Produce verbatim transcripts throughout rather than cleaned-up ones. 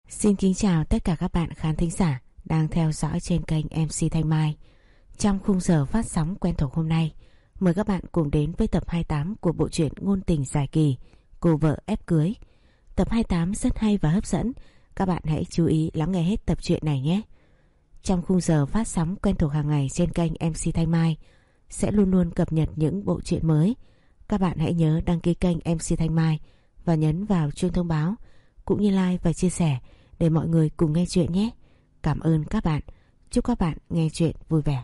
Xin kính chào tất cả các bạn khán thính giả đang theo dõi trên kênh em xê Thanh Mai. Trong khung giờ phát sóng quen thuộc hôm nay, mời các bạn cùng đến với tập hai mươi tám của bộ truyện ngôn tình dài kỳ Cô vợ ép cưới. Tập hai mươi tám rất hay và hấp dẫn, các bạn hãy chú ý lắng nghe hết tập truyện này nhé. Trong khung giờ phát sóng quen thuộc hàng ngày trên kênh em xê Thanh Mai sẽ luôn luôn cập nhật những bộ truyện mới. Các bạn hãy nhớ đăng ký kênh em xê Thanh Mai và nhấn vào chuông thông báo cũng như like và chia sẻ để mọi người cùng nghe chuyện nhé. Cảm ơn các bạn. Chúc các bạn nghe chuyện vui vẻ.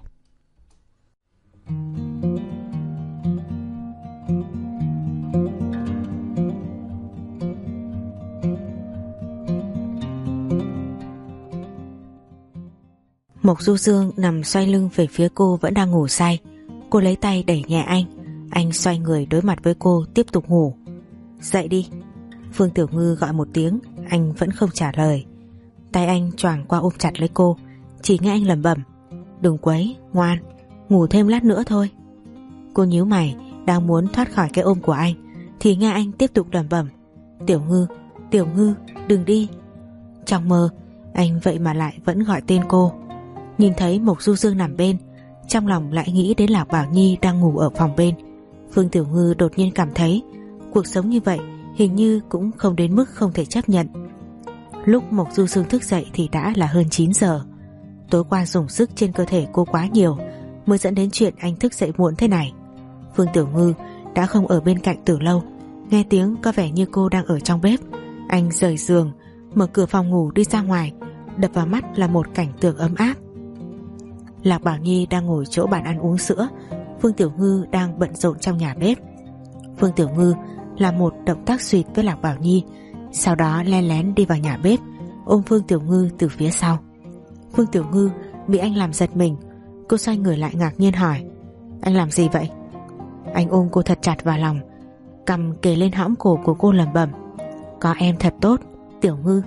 Mộc Du Dương nằm xoay lưng về phía cô vẫn đang ngủ say. Cô lấy tay đẩy nhẹ anh. Anh xoay người đối mặt với cô tiếp tục ngủ. Dậy đi. Phương Tiểu Ngư gọi một tiếng, anh vẫn không trả lời. Tay anh choàng qua ôm chặt lấy cô, chỉ nghe anh lẩm bẩm: đừng quấy, ngoan, ngủ thêm lát nữa thôi. Cô nhíu mày, đang muốn thoát khỏi cái ôm của anh thì nghe anh tiếp tục lẩm bẩm: Tiểu Ngư, Tiểu Ngư, đừng đi. Trong mơ, anh vậy mà lại vẫn gọi tên cô. Nhìn thấy Mộc Du Dương nằm bên, trong lòng lại nghĩ đến Lạc Bảo Nhi đang ngủ ở phòng bên. Phương Tiểu Ngư đột nhiên cảm thấy cuộc sống như vậy hình như cũng không đến mức không thể chấp nhận. Lúc Mộc Du Dương thức dậy thì đã là hơn chín giờ. Tối qua dùng sức trên cơ thể cô quá nhiều mới dẫn đến chuyện anh thức dậy muộn thế này. Phương Tiểu Ngư đã không ở bên cạnh từ lâu. Nghe tiếng có vẻ như cô đang ở trong bếp. Anh rời giường, mở cửa phòng ngủ đi ra ngoài. Đập vào mắt là một cảnh tượng ấm áp. Lạc Bảo Nhi đang ngồi chỗ bàn ăn uống sữa. Phương Tiểu Ngư đang bận rộn trong nhà bếp. Phương Tiểu Ngư làm một động tác suyệt với Lạc Bảo Nhi, sau đó len lén đi vào nhà bếp, ôm Phương Tiểu Ngư từ phía sau. Phương Tiểu Ngư bị anh làm giật mình. Cô xoay người lại ngạc nhiên hỏi: anh làm gì vậy? Anh ôm cô thật chặt vào lòng, cầm kề lên hõm cổ của cô lẩm bẩm: có em thật tốt, Tiểu Ngư.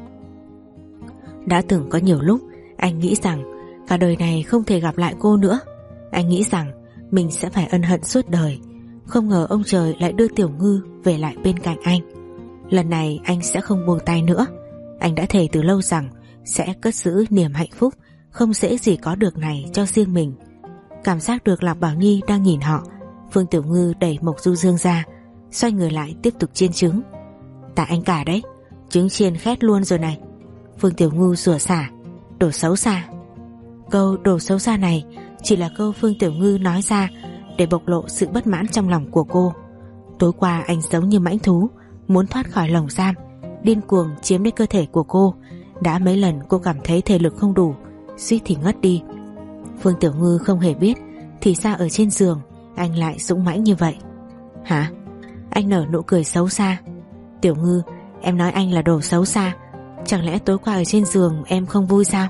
Đã từng có nhiều lúc anh nghĩ rằng cả đời này không thể gặp lại cô nữa. Anh nghĩ rằng mình sẽ phải ân hận suốt đời. Không ngờ ông trời lại đưa Tiểu Ngư về lại bên cạnh anh. Lần này anh sẽ không buông tay nữa. Anh đã thề từ lâu rằng sẽ cất giữ niềm hạnh phúc không dễ gì có được này cho riêng mình. Cảm giác được Lạc Bảo Nhi đang nhìn họ, Phương Tiểu Ngư đẩy Mộc Du Dương ra, xoay người lại tiếp tục chiên trứng. Tại anh cả đấy, trứng chiên khét luôn rồi này. Phương Tiểu Ngư rủa xả: đồ xấu xa. Câu đồ xấu xa này chỉ là câu Phương Tiểu Ngư nói ra để bộc lộ sự bất mãn trong lòng của cô. Tối qua anh giống như mãnh thú muốn thoát khỏi lồng giam, điên cuồng chiếm lấy cơ thể của cô. Đã mấy lần cô cảm thấy thể lực không đủ, suýt thì ngất đi. Phương Tiểu Ngư không hề biết thì ra ở trên giường anh lại dũng mãnh như vậy. Hả? Anh nở nụ cười xấu xa. Tiểu Ngư, em nói anh là đồ xấu xa, chẳng lẽ tối qua ở trên giường em không vui sao?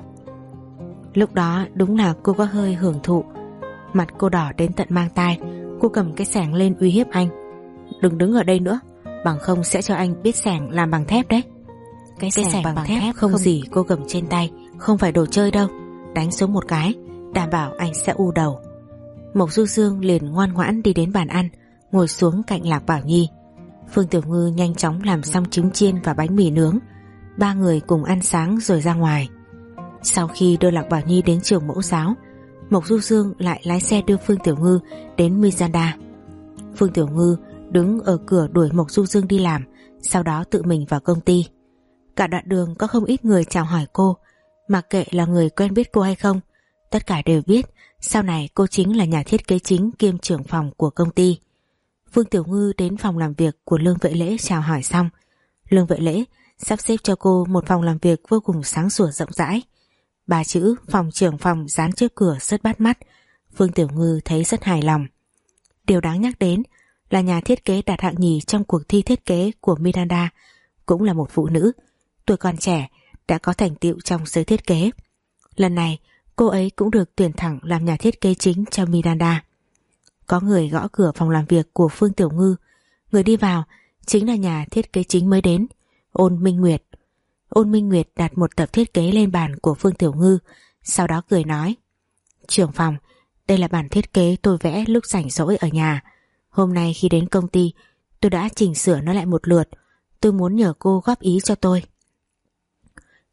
Lúc đó đúng là cô có hơi hưởng thụ. Mặt cô đỏ đến tận mang tai. Cô cầm cái xẻng lên uy hiếp anh: đừng đứng ở đây nữa, bằng không sẽ cho anh biết xẻng làm bằng thép đấy. Cái, cái xẻng bằng, bằng thép, thép không, không gì cô cầm trên tay, không phải đồ chơi đâu. Đánh xuống một cái, đảm bảo anh sẽ u đầu. Mộc Du Dương liền ngoan ngoãn đi đến bàn ăn, ngồi xuống cạnh Lạc Bảo Nhi. Phương Tiểu Ngư nhanh chóng làm xong trứng chiên và bánh mì nướng. Ba người cùng ăn sáng rồi ra ngoài. Sau khi đưa Lạc Bảo Nhi đến trường mẫu giáo, Mộc Du Dương lại lái xe đưa Phương Tiểu Ngư đến Mizanda. Phương Tiểu Ngư đứng ở cửa đuổi Mộc Du Dương đi làm, sau đó tự mình vào công ty. Cả đoạn đường có không ít người chào hỏi cô. Mặc kệ là người quen biết cô hay không, tất cả đều biết sau này cô chính là nhà thiết kế chính kiêm trưởng phòng của công ty. Phương Tiểu Ngư đến phòng làm việc của Lương Vệ Lễ chào hỏi xong. Lương Vệ Lễ sắp xếp cho cô một phòng làm việc vô cùng sáng sủa rộng rãi. Ba chữ phòng trưởng phòng dán trước cửa rất bắt mắt. Phương Tiểu Ngư thấy rất hài lòng. Điều đáng nhắc đến là nhà thiết kế đạt hạng nhì trong cuộc thi thiết kế của Miranda cũng là một phụ nữ, tuổi còn trẻ đã có thành tựu trong giới thiết kế. Lần này cô ấy cũng được tuyển thẳng làm nhà thiết kế chính cho Miranda. Có người gõ cửa phòng làm việc của Phương Tiểu Ngư. Người đi vào chính là nhà thiết kế chính mới đến, Ôn Minh Nguyệt. Ôn Minh Nguyệt đặt một tập thiết kế lên bàn của Phương Tiểu Ngư, sau đó cười nói: trưởng phòng, đây là bản thiết kế tôi vẽ lúc rảnh rỗi ở nhà. Hôm nay khi đến công ty tôi đã chỉnh sửa nó lại một lượt. Tôi muốn nhờ cô góp ý cho tôi.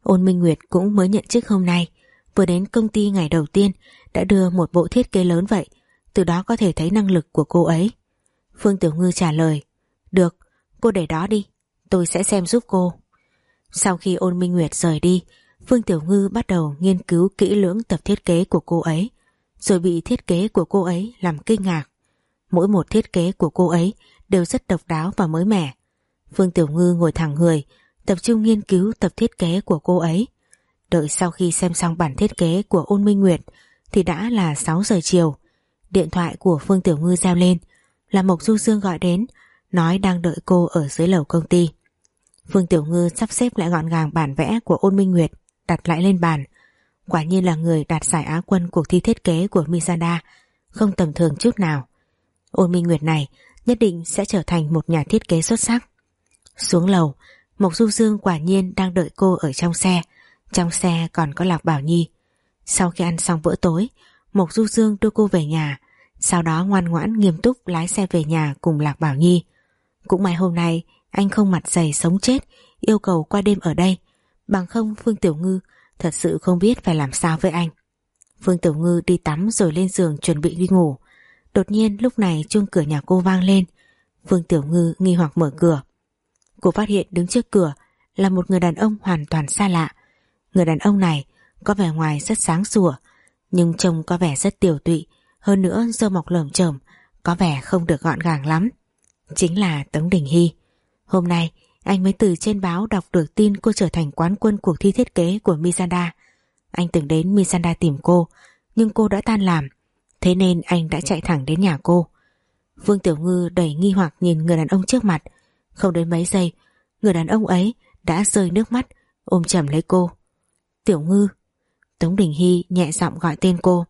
Ôn Minh Nguyệt cũng mới nhận chức hôm nay, vừa đến công ty ngày đầu tiên đã đưa một bộ thiết kế lớn vậy, từ đó có thể thấy năng lực của cô ấy. Phương Tiểu Ngư trả lời, được, cô để đó đi, tôi sẽ xem giúp cô. Sau khi Ôn Minh Nguyệt rời đi, Phương Tiểu Ngư bắt đầu nghiên cứu kỹ lưỡng tập thiết kế của cô ấy, rồi bị thiết kế của cô ấy làm kinh ngạc. Mỗi một thiết kế của cô ấy đều rất độc đáo và mới mẻ. Phương Tiểu Ngư ngồi thẳng người, tập trung nghiên cứu tập thiết kế của cô ấy. Đợi sau khi xem xong bản thiết kế của Ôn Minh Nguyệt thì đã là sáu giờ chiều. Điện thoại của Phương Tiểu Ngư reo lên, là Mộc Du Dương gọi đến, nói đang đợi cô ở dưới lầu công ty. Phương Tiểu Ngư sắp xếp lại gọn gàng bản vẽ của Ôn Minh Nguyệt, đặt lại lên bàn. Quả nhiên là người đạt giải Á quân cuộc thi thiết kế của Misanda, không tầm thường chút nào. Ôn Minh Nguyệt này nhất định sẽ trở thành một nhà thiết kế xuất sắc. Xuống lầu, Mộc Du Dương quả nhiên đang đợi cô ở trong xe. Trong xe còn có Lạc Bảo Nhi. Sau khi ăn xong bữa tối, Mộc Du Dương đưa cô về nhà, sau đó ngoan ngoãn nghiêm túc lái xe về nhà cùng Lạc Bảo Nhi. Cũng may hôm nay anh không mặt dày sống chết yêu cầu qua đêm ở đây, bằng không Phương Tiểu Ngư thật sự không biết phải làm sao với anh. Phương Tiểu Ngư đi tắm rồi lên giường chuẩn bị đi ngủ. Đột nhiên lúc này chuông cửa nhà cô vang lên. Phương Tiểu Ngư nghi hoặc mở cửa. Cô phát hiện đứng trước cửa là một người đàn ông hoàn toàn xa lạ. Người đàn ông này có vẻ ngoài rất sáng sủa, nhưng trông có vẻ rất tiều tụy, hơn nữa râu mọc lởm chởm, có vẻ không được gọn gàng lắm. Chính là Tống Đình Hy. Hôm nay anh mới từ trên báo đọc được tin cô trở thành quán quân cuộc thi thiết kế của Misanda. Anh từng đến Misanda tìm cô, nhưng cô đã tan làm, thế nên anh đã chạy thẳng đến nhà cô. Phương Tiểu Ngư đầy nghi hoặc nhìn người đàn ông trước mặt. Không đến mấy giây, người đàn ông ấy đã rơi nước mắt, ôm chầm lấy cô. Tiểu Ngư. Tống Đình Hy nhẹ giọng gọi tên cô.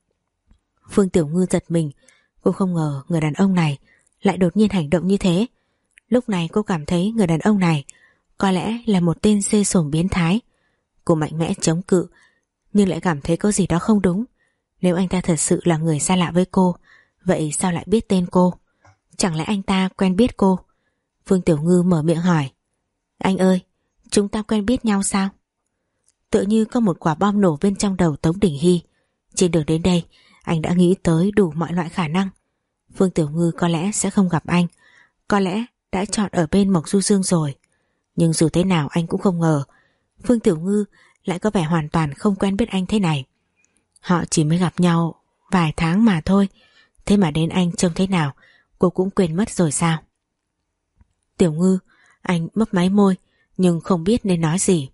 Phương Tiểu Ngư giật mình. Cô không ngờ người đàn ông này lại đột nhiên hành động như thế. Lúc này cô cảm thấy người đàn ông này có lẽ là một tên xê xổm biến thái. Cô mạnh mẽ chống cự, nhưng lại cảm thấy có gì đó không đúng. Nếu anh ta thật sự là người xa lạ với cô, vậy sao lại biết tên cô? Chẳng lẽ anh ta quen biết cô? Phương Tiểu Ngư mở miệng hỏi. Anh ơi, chúng ta quen biết nhau sao? Tựa như có một quả bom nổ bên trong đầu Tống Đình Hy. Trên đường đến đây, anh đã nghĩ tới đủ mọi loại khả năng. Phương Tiểu Ngư có lẽ sẽ không gặp anh, có lẽ đã chọn ở bên Mộc Du Dương rồi. Nhưng dù thế nào anh cũng không ngờ Phương Tiểu Ngư lại có vẻ hoàn toàn không quen biết anh thế này. Họ chỉ mới gặp nhau vài tháng mà thôi, thế mà đến anh trông thế nào cô cũng quên mất rồi sao? Tiểu Ngư, anh mấp máy môi nhưng không biết nên nói gì.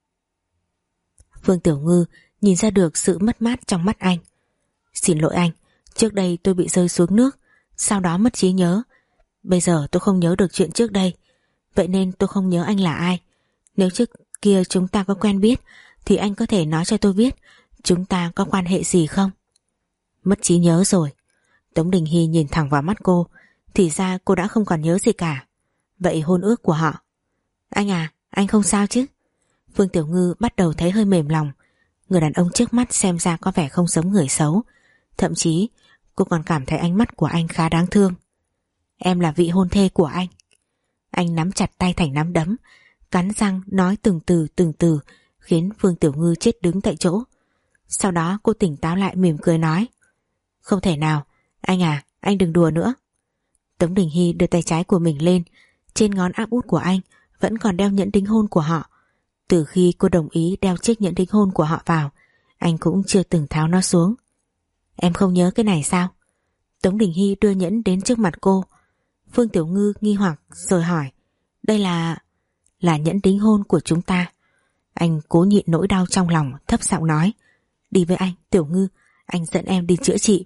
Phương Tiểu Ngư nhìn ra được sự mất mát trong mắt anh. Xin lỗi anh, trước đây tôi bị rơi xuống nước, sau đó mất trí nhớ. Bây giờ tôi không nhớ được chuyện trước đây, vậy nên tôi không nhớ anh là ai. Nếu trước kia chúng ta có quen biết thì anh có thể nói cho tôi biết chúng ta có quan hệ gì không? Mất trí nhớ rồi. Tống Đình Hy nhìn thẳng vào mắt cô, thì ra cô đã không còn nhớ gì cả. Vậy hôn ước của họ? Anh à, anh không sao chứ? Phương Tiểu Ngư bắt đầu thấy hơi mềm lòng. Người đàn ông trước mắt xem ra có vẻ không giống người xấu. Thậm chí cô còn cảm thấy ánh mắt của anh khá đáng thương. Em là vị hôn thê của anh. Anh nắm chặt tay thành nắm đấm, cắn răng nói từng từ từng từ, khiến Phương Tiểu Ngư chết đứng tại chỗ. Sau đó cô tỉnh táo lại mỉm cười nói. Không thể nào, anh à, anh đừng đùa nữa. Tống Đình Hy đưa tay trái của mình lên, trên ngón áp út của anh vẫn còn đeo nhẫn đính hôn của họ. Từ khi cô đồng ý đeo chiếc nhẫn đính hôn của họ vào, anh cũng chưa từng tháo nó xuống. Em không nhớ cái này sao? Tống Đình Hy đưa nhẫn đến trước mặt cô. Phương Tiểu Ngư nghi hoặc rồi hỏi. Đây là... là nhẫn đính hôn của chúng ta. Anh cố nhịn nỗi đau trong lòng, thấp giọng nói. Đi với anh, Tiểu Ngư, anh dẫn em đi chữa trị.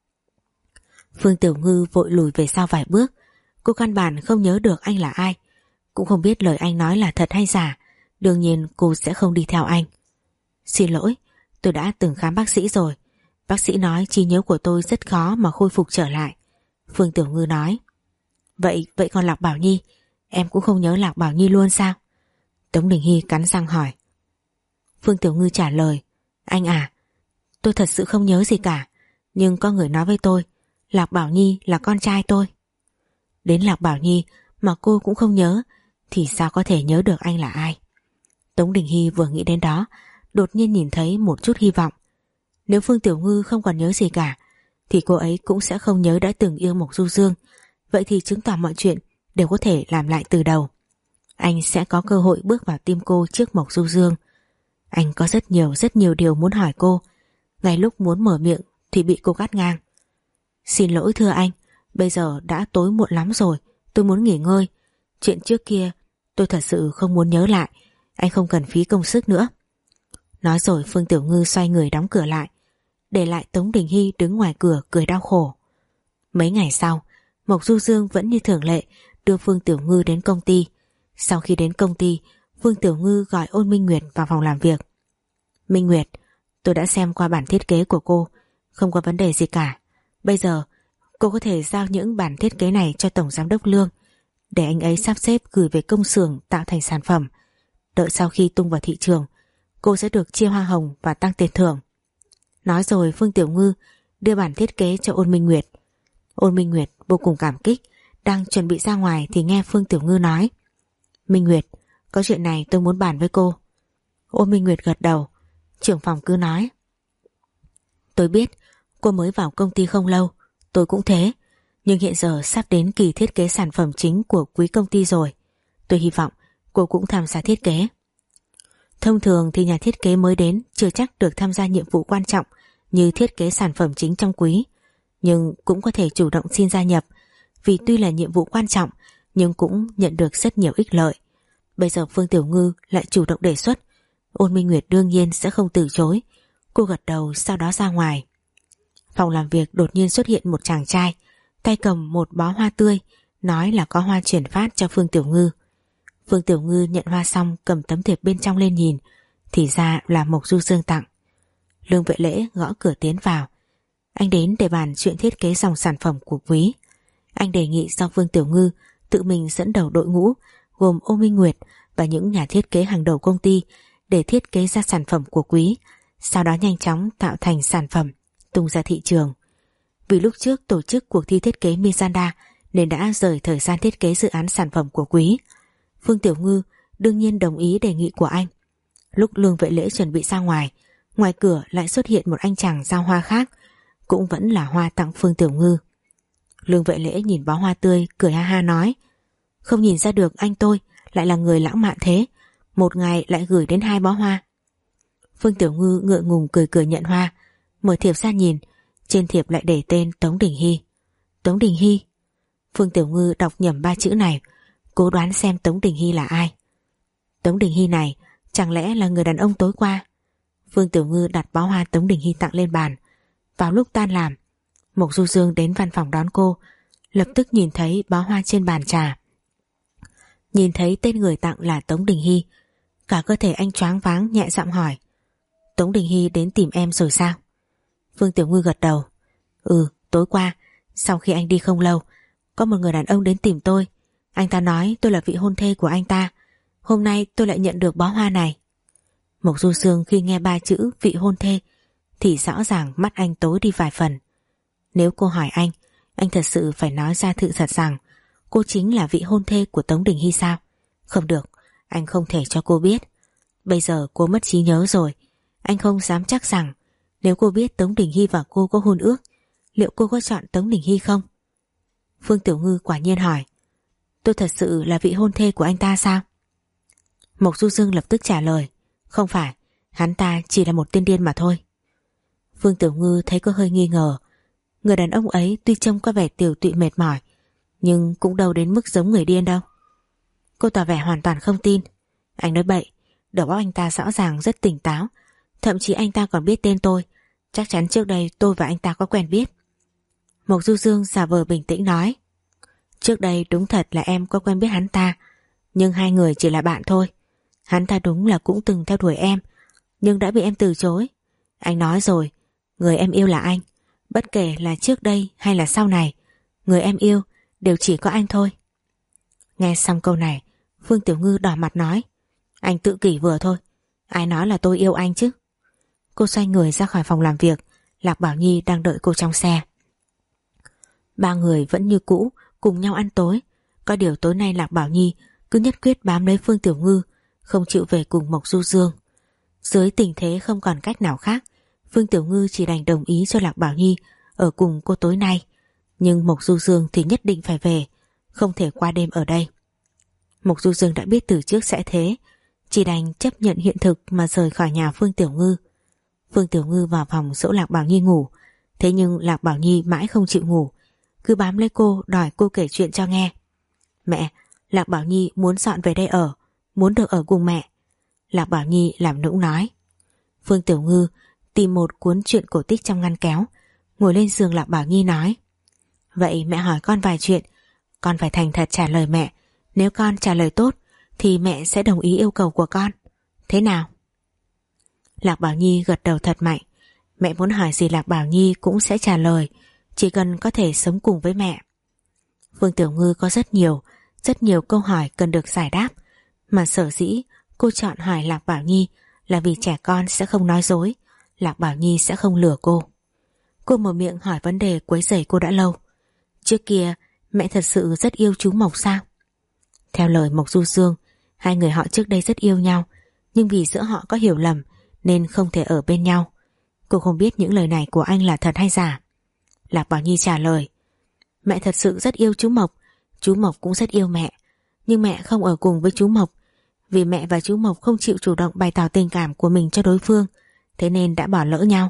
Phương Tiểu Ngư vội lùi về sau vài bước. Cô căn bản không nhớ được anh là ai, cũng không biết lời anh nói là thật hay giả. Đương nhiên cô sẽ không đi theo anh. Xin lỗi, tôi đã từng khám bác sĩ rồi. Bác sĩ nói trí nhớ của tôi rất khó mà khôi phục trở lại. Phương Tiểu Ngư nói. Vậy, vậy còn Lạc Bảo Nhi, em cũng không nhớ Lạc Bảo Nhi luôn sao? Tống Đình Hy cắn răng hỏi. Phương Tiểu Ngư trả lời. Anh à, tôi thật sự không nhớ gì cả, nhưng có người nói với tôi Lạc Bảo Nhi là con trai tôi. Đến Lạc Bảo Nhi mà cô cũng không nhớ thì sao có thể nhớ được anh là ai? Tống Đình Hy vừa nghĩ đến đó, đột nhiên nhìn thấy một chút hy vọng. Nếu Phương Tiểu Ngư không còn nhớ gì cả, thì cô ấy cũng sẽ không nhớ đã từng yêu Mộc Du Dương. Vậy thì chứng tỏ mọi chuyện đều có thể làm lại từ đầu. Anh sẽ có cơ hội bước vào tim cô trước Mộc Du Dương. Anh có rất nhiều rất nhiều điều muốn hỏi cô. Ngay lúc muốn mở miệng thì bị cô cắt ngang. Xin lỗi thưa anh, bây giờ đã tối muộn lắm rồi, tôi muốn nghỉ ngơi. Chuyện trước kia tôi thật sự không muốn nhớ lại, anh không cần phí công sức nữa. Nói rồi Phương Tiểu Ngư xoay người đóng cửa lại, để lại Tống Đình Hy đứng ngoài cửa cười đau khổ. Mấy ngày sau, Mộc Du Dương vẫn như thường lệ đưa Phương Tiểu Ngư đến công ty. Sau khi đến công ty, Phương Tiểu Ngư gọi Ôn Minh Nguyệt vào phòng làm việc. Minh Nguyệt, tôi đã xem qua bản thiết kế của cô, không có vấn đề gì cả. Bây giờ cô có thể giao những bản thiết kế này cho Tổng Giám đốc Lương, để anh ấy sắp xếp gửi về công xưởng tạo thành sản phẩm. Đợi sau khi tung vào thị trường, cô sẽ được chia hoa hồng và tăng tiền thưởng. Nói rồi Phương Tiểu Ngư đưa bản thiết kế cho Ôn Minh Nguyệt. Ôn Minh Nguyệt vô cùng cảm kích, đang chuẩn bị ra ngoài thì nghe Phương Tiểu Ngư nói: Minh Nguyệt, có chuyện này tôi muốn bàn với cô. Ôn Minh Nguyệt gật đầu. Trưởng phòng cứ nói. Tôi biết cô mới vào công ty không lâu, tôi cũng thế, nhưng hiện giờ sắp đến kỳ thiết kế sản phẩm chính của quý công ty rồi. Tôi hy vọng cô cũng tham gia thiết kế. Thông thường thì nhà thiết kế mới đến chưa chắc được tham gia nhiệm vụ quan trọng như thiết kế sản phẩm chính trong quý, nhưng cũng có thể chủ động xin gia nhập, vì tuy là nhiệm vụ quan trọng nhưng cũng nhận được rất nhiều ích lợi. Bây giờ Phương Tiểu Ngư lại chủ động đề xuất, Ôn Minh Nguyệt đương nhiên sẽ không từ chối. Cô gật đầu, sau đó ra ngoài. Phòng làm việc đột nhiên xuất hiện một chàng trai, tay cầm một bó hoa tươi, nói là có hoa chuyển phát cho Phương Tiểu Ngư. Phương Tiểu Ngư nhận hoa xong cầm tấm thiệp bên trong lên nhìn, thì ra là Mộc Du Dương tặng. Lương Vệ Lễ gõ cửa tiến vào. Anh đến để bàn chuyện thiết kế dòng sản phẩm của quý. Anh đề nghị do Phương Tiểu Ngư tự mình dẫn đầu đội ngũ gồm Ôn Minh Nguyệt và những nhà thiết kế hàng đầu công ty để thiết kế ra sản phẩm của quý, sau đó nhanh chóng tạo thành sản phẩm tung ra thị trường. Vì lúc trước tổ chức cuộc thi thiết kế Mizanda nên đã rời thời gian thiết kế dự án sản phẩm của quý. Phương Tiểu Ngư đương nhiên đồng ý đề nghị của anh. Lúc Lương Vệ Lễ chuẩn bị ra ngoài, ngoài cửa lại xuất hiện một anh chàng giao hoa khác, cũng vẫn là hoa tặng Phương Tiểu Ngư. Lương Vệ Lễ nhìn bó hoa tươi cười ha ha nói: Không nhìn ra được anh tôi lại là người lãng mạn thế, một ngày lại gửi đến hai bó hoa. Phương Tiểu Ngư ngượng ngùng cười cười nhận hoa, mở thiệp ra nhìn, trên thiệp lại để tên Tống Đình Hy. Tống Đình Hy. Phương Tiểu Ngư đọc nhầm ba chữ này, cố đoán xem Tống Đình Hy là ai. Tống Đình Hy này chẳng lẽ là người đàn ông tối qua? Phương Tiểu Ngư đặt bó hoa Tống Đình Hy tặng lên bàn. Vào lúc tan làm, Mộc Du Dương đến văn phòng đón cô, lập tức nhìn thấy bó hoa trên bàn trà. Nhìn thấy tên người tặng là Tống Đình Hy, cả cơ thể anh choáng váng, nhẹ giọng hỏi: Tống Đình Hy đến tìm em rồi sao? Phương Tiểu Ngư gật đầu. Ừ, tối qua sau khi anh đi không lâu, có một người đàn ông đến tìm tôi. Anh ta nói tôi là vị hôn thê của anh ta. Hôm nay tôi lại nhận được bó hoa này. Mộc Du Dương khi nghe ba chữ vị hôn thê thì rõ ràng mắt anh tối đi vài phần. Nếu cô hỏi anh, anh thật sự phải nói ra sự thật rằng cô chính là vị hôn thê của Tống Đình Hy sao? Không được, anh không thể cho cô biết. Bây giờ cô mất trí nhớ rồi, anh không dám chắc rằng nếu cô biết Tống Đình Hy và cô có hôn ước, liệu cô có chọn Tống Đình Hy không? Phương Tiểu Ngư quả nhiên hỏi: Tôi thật sự là vị hôn thê của anh ta sao? Mộc Du Dương lập tức trả lời: Không phải, hắn ta chỉ là một tên điên mà thôi. Phương Tiểu Ngư thấy có hơi nghi ngờ. Người đàn ông ấy tuy trông có vẻ tiều tụy mệt mỏi, nhưng cũng đâu đến mức giống người điên đâu. Cô tỏ vẻ hoàn toàn không tin. Anh nói bậy, đầu óc anh ta rõ ràng rất tỉnh táo, thậm chí anh ta còn biết tên tôi. Chắc chắn trước đây tôi và anh ta có quen biết. Mộc Du Dương giả vờ bình tĩnh nói: Trước đây đúng thật là em có quen biết hắn ta, nhưng hai người chỉ là bạn thôi. Hắn ta đúng là cũng từng theo đuổi em, nhưng đã bị em từ chối. Anh nói rồi, người em yêu là anh. Bất kể là trước đây hay là sau này, người em yêu đều chỉ có anh thôi. Nghe xong câu này, Phương Tiểu Ngư đỏ mặt nói: Anh tự kỷ vừa thôi, ai nói là tôi yêu anh chứ? Cô xoay người ra khỏi phòng làm việc. Lạc Bảo Nhi đang đợi cô trong xe. Ba người vẫn như cũ cùng nhau ăn tối. Có điều tối nay Lạc Bảo Nhi cứ nhất quyết bám lấy Phương Tiểu Ngư, không chịu về cùng Mộc Du Dương. Dưới tình thế không còn cách nào khác, Phương Tiểu Ngư chỉ đành đồng ý cho Lạc Bảo Nhi ở cùng cô tối nay. Nhưng Mộc Du Dương thì nhất định phải về, không thể qua đêm ở đây. Mộc Du Dương đã biết từ trước sẽ thế, chỉ đành chấp nhận hiện thực mà rời khỏi nhà Phương Tiểu Ngư. Phương Tiểu Ngư vào phòng dỗ Lạc Bảo Nhi ngủ, thế nhưng Lạc Bảo Nhi mãi không chịu ngủ, cứ bám lấy cô đòi cô kể chuyện cho nghe. Mẹ, Lạc Bảo Nhi muốn dọn về đây ở, muốn được ở cùng mẹ. Lạc Bảo Nhi làm nũng nói. Phương Tiểu Ngư tìm một cuốn truyện cổ tích trong ngăn kéo, ngồi lên giường Lạc Bảo Nhi nói. Vậy mẹ hỏi con vài chuyện, con phải thành thật trả lời mẹ. Nếu con trả lời tốt thì mẹ sẽ đồng ý yêu cầu của con. Thế nào? Lạc Bảo Nhi gật đầu thật mạnh. Mẹ muốn hỏi gì Lạc Bảo Nhi cũng sẽ trả lời, chỉ cần có thể sống cùng với mẹ. Phương Tiểu Ngư có rất nhiều, rất nhiều câu hỏi cần được giải đáp, mà sở dĩ cô chọn hỏi Lạc Bảo Nhi là vì trẻ con sẽ không nói dối, Lạc Bảo Nhi sẽ không lừa cô. Cô mở miệng hỏi vấn đề quấy rầy cô đã lâu. Trước kia mẹ thật sự rất yêu chú Mộc sao? Theo lời Mộc Du Dương, hai người họ trước đây rất yêu nhau, nhưng vì giữa họ có hiểu lầm nên không thể ở bên nhau. Cô không biết những lời này của anh là thật hay giả. Lạc Bảo Nhi trả lời. Mẹ thật sự rất yêu chú Mộc, chú Mộc cũng rất yêu mẹ, nhưng mẹ không ở cùng với chú Mộc vì mẹ và chú Mộc không chịu chủ động bày tỏ tình cảm của mình cho đối phương, thế nên đã bỏ lỡ nhau.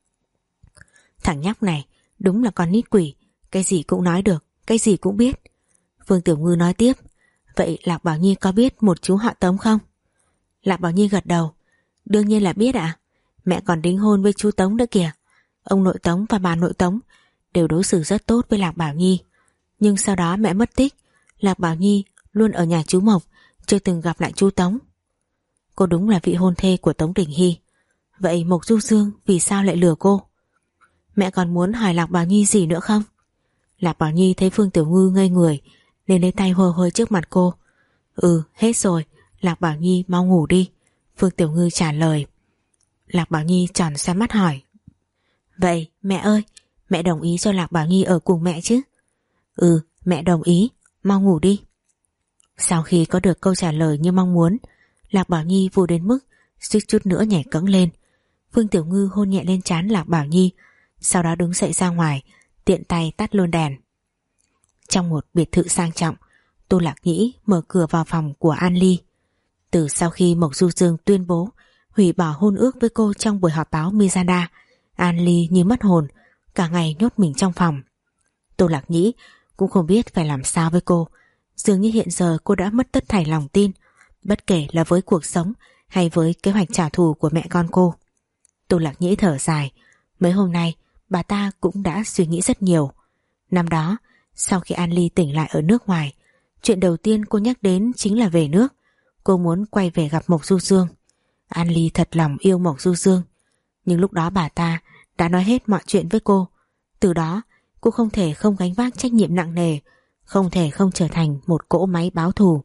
Thằng nhóc này đúng là con nít quỷ, cái gì cũng nói được, cái gì cũng biết. Phương Tiểu Ngư nói tiếp. Vậy Lạc Bảo Nhi có biết một chú họ Tống không? Lạc Bảo Nhi gật đầu. Đương nhiên là biết ạ. Mẹ còn đính hôn với chú Tống nữa kìa. Ông nội Tống và bà nội Tống đều đối xử rất tốt với Lạc Bảo Nhi. Nhưng sau đó mẹ mất tích, Lạc Bảo Nhi luôn ở nhà chú Mộc, chưa từng gặp lại chú Tống. Cô đúng là vị hôn thê của Tống Đình Hy. Vậy Mộc Du Dương vì sao lại lừa cô? Mẹ còn muốn hỏi Lạc Bảo Nhi gì nữa không? Lạc Bảo Nhi thấy Phương Tiểu Ngư ngây người nên lấy tay hôi hôi trước mặt cô. Ừ, hết rồi, Lạc Bảo Nhi mau ngủ đi. Phương Tiểu Ngư trả lời. Lạc Bảo Nhi tròn xoe mắt hỏi. Vậy mẹ ơi, mẹ đồng ý cho Lạc Bảo Nhi ở cùng mẹ chứ? Ừ, mẹ đồng ý, mau ngủ đi. Sau khi có được câu trả lời như mong muốn, Lạc Bảo Nhi vui đến mức suýt chút nữa nhảy cẫng lên. Phương Tiểu Ngư hôn nhẹ lên trán Lạc Bảo Nhi, sau đó đứng dậy ra ngoài, tiện tay tắt luôn đèn. Trong một biệt thự sang trọng, Tô Lạc Nhĩ mở cửa vào phòng của An Ly. Từ sau khi Mộc Du Dương tuyên bố hủy bỏ hôn ước với cô trong buổi họp báo Mizanda, An Ly như mất hồn, cả ngày nhốt mình trong phòng. Tô Lạc Nhĩ cũng không biết phải làm sao với cô. Dường như hiện giờ cô đã mất tất thảy lòng tin, bất kể là với cuộc sống hay với kế hoạch trả thù của mẹ con cô. Tô Lạc Nhĩ thở dài. Mấy hôm nay bà ta cũng đã suy nghĩ rất nhiều. Năm đó, sau khi An Ly tỉnh lại ở nước ngoài, chuyện đầu tiên cô nhắc đến chính là về nước. Cô muốn quay về gặp Mộc Du Dương. An Ly thật lòng yêu Mộc Du Dương, nhưng lúc đó bà ta đã nói hết mọi chuyện với cô. Từ đó cô không thể không gánh vác trách nhiệm nặng nề, không thể không trở thành một cỗ máy báo thù.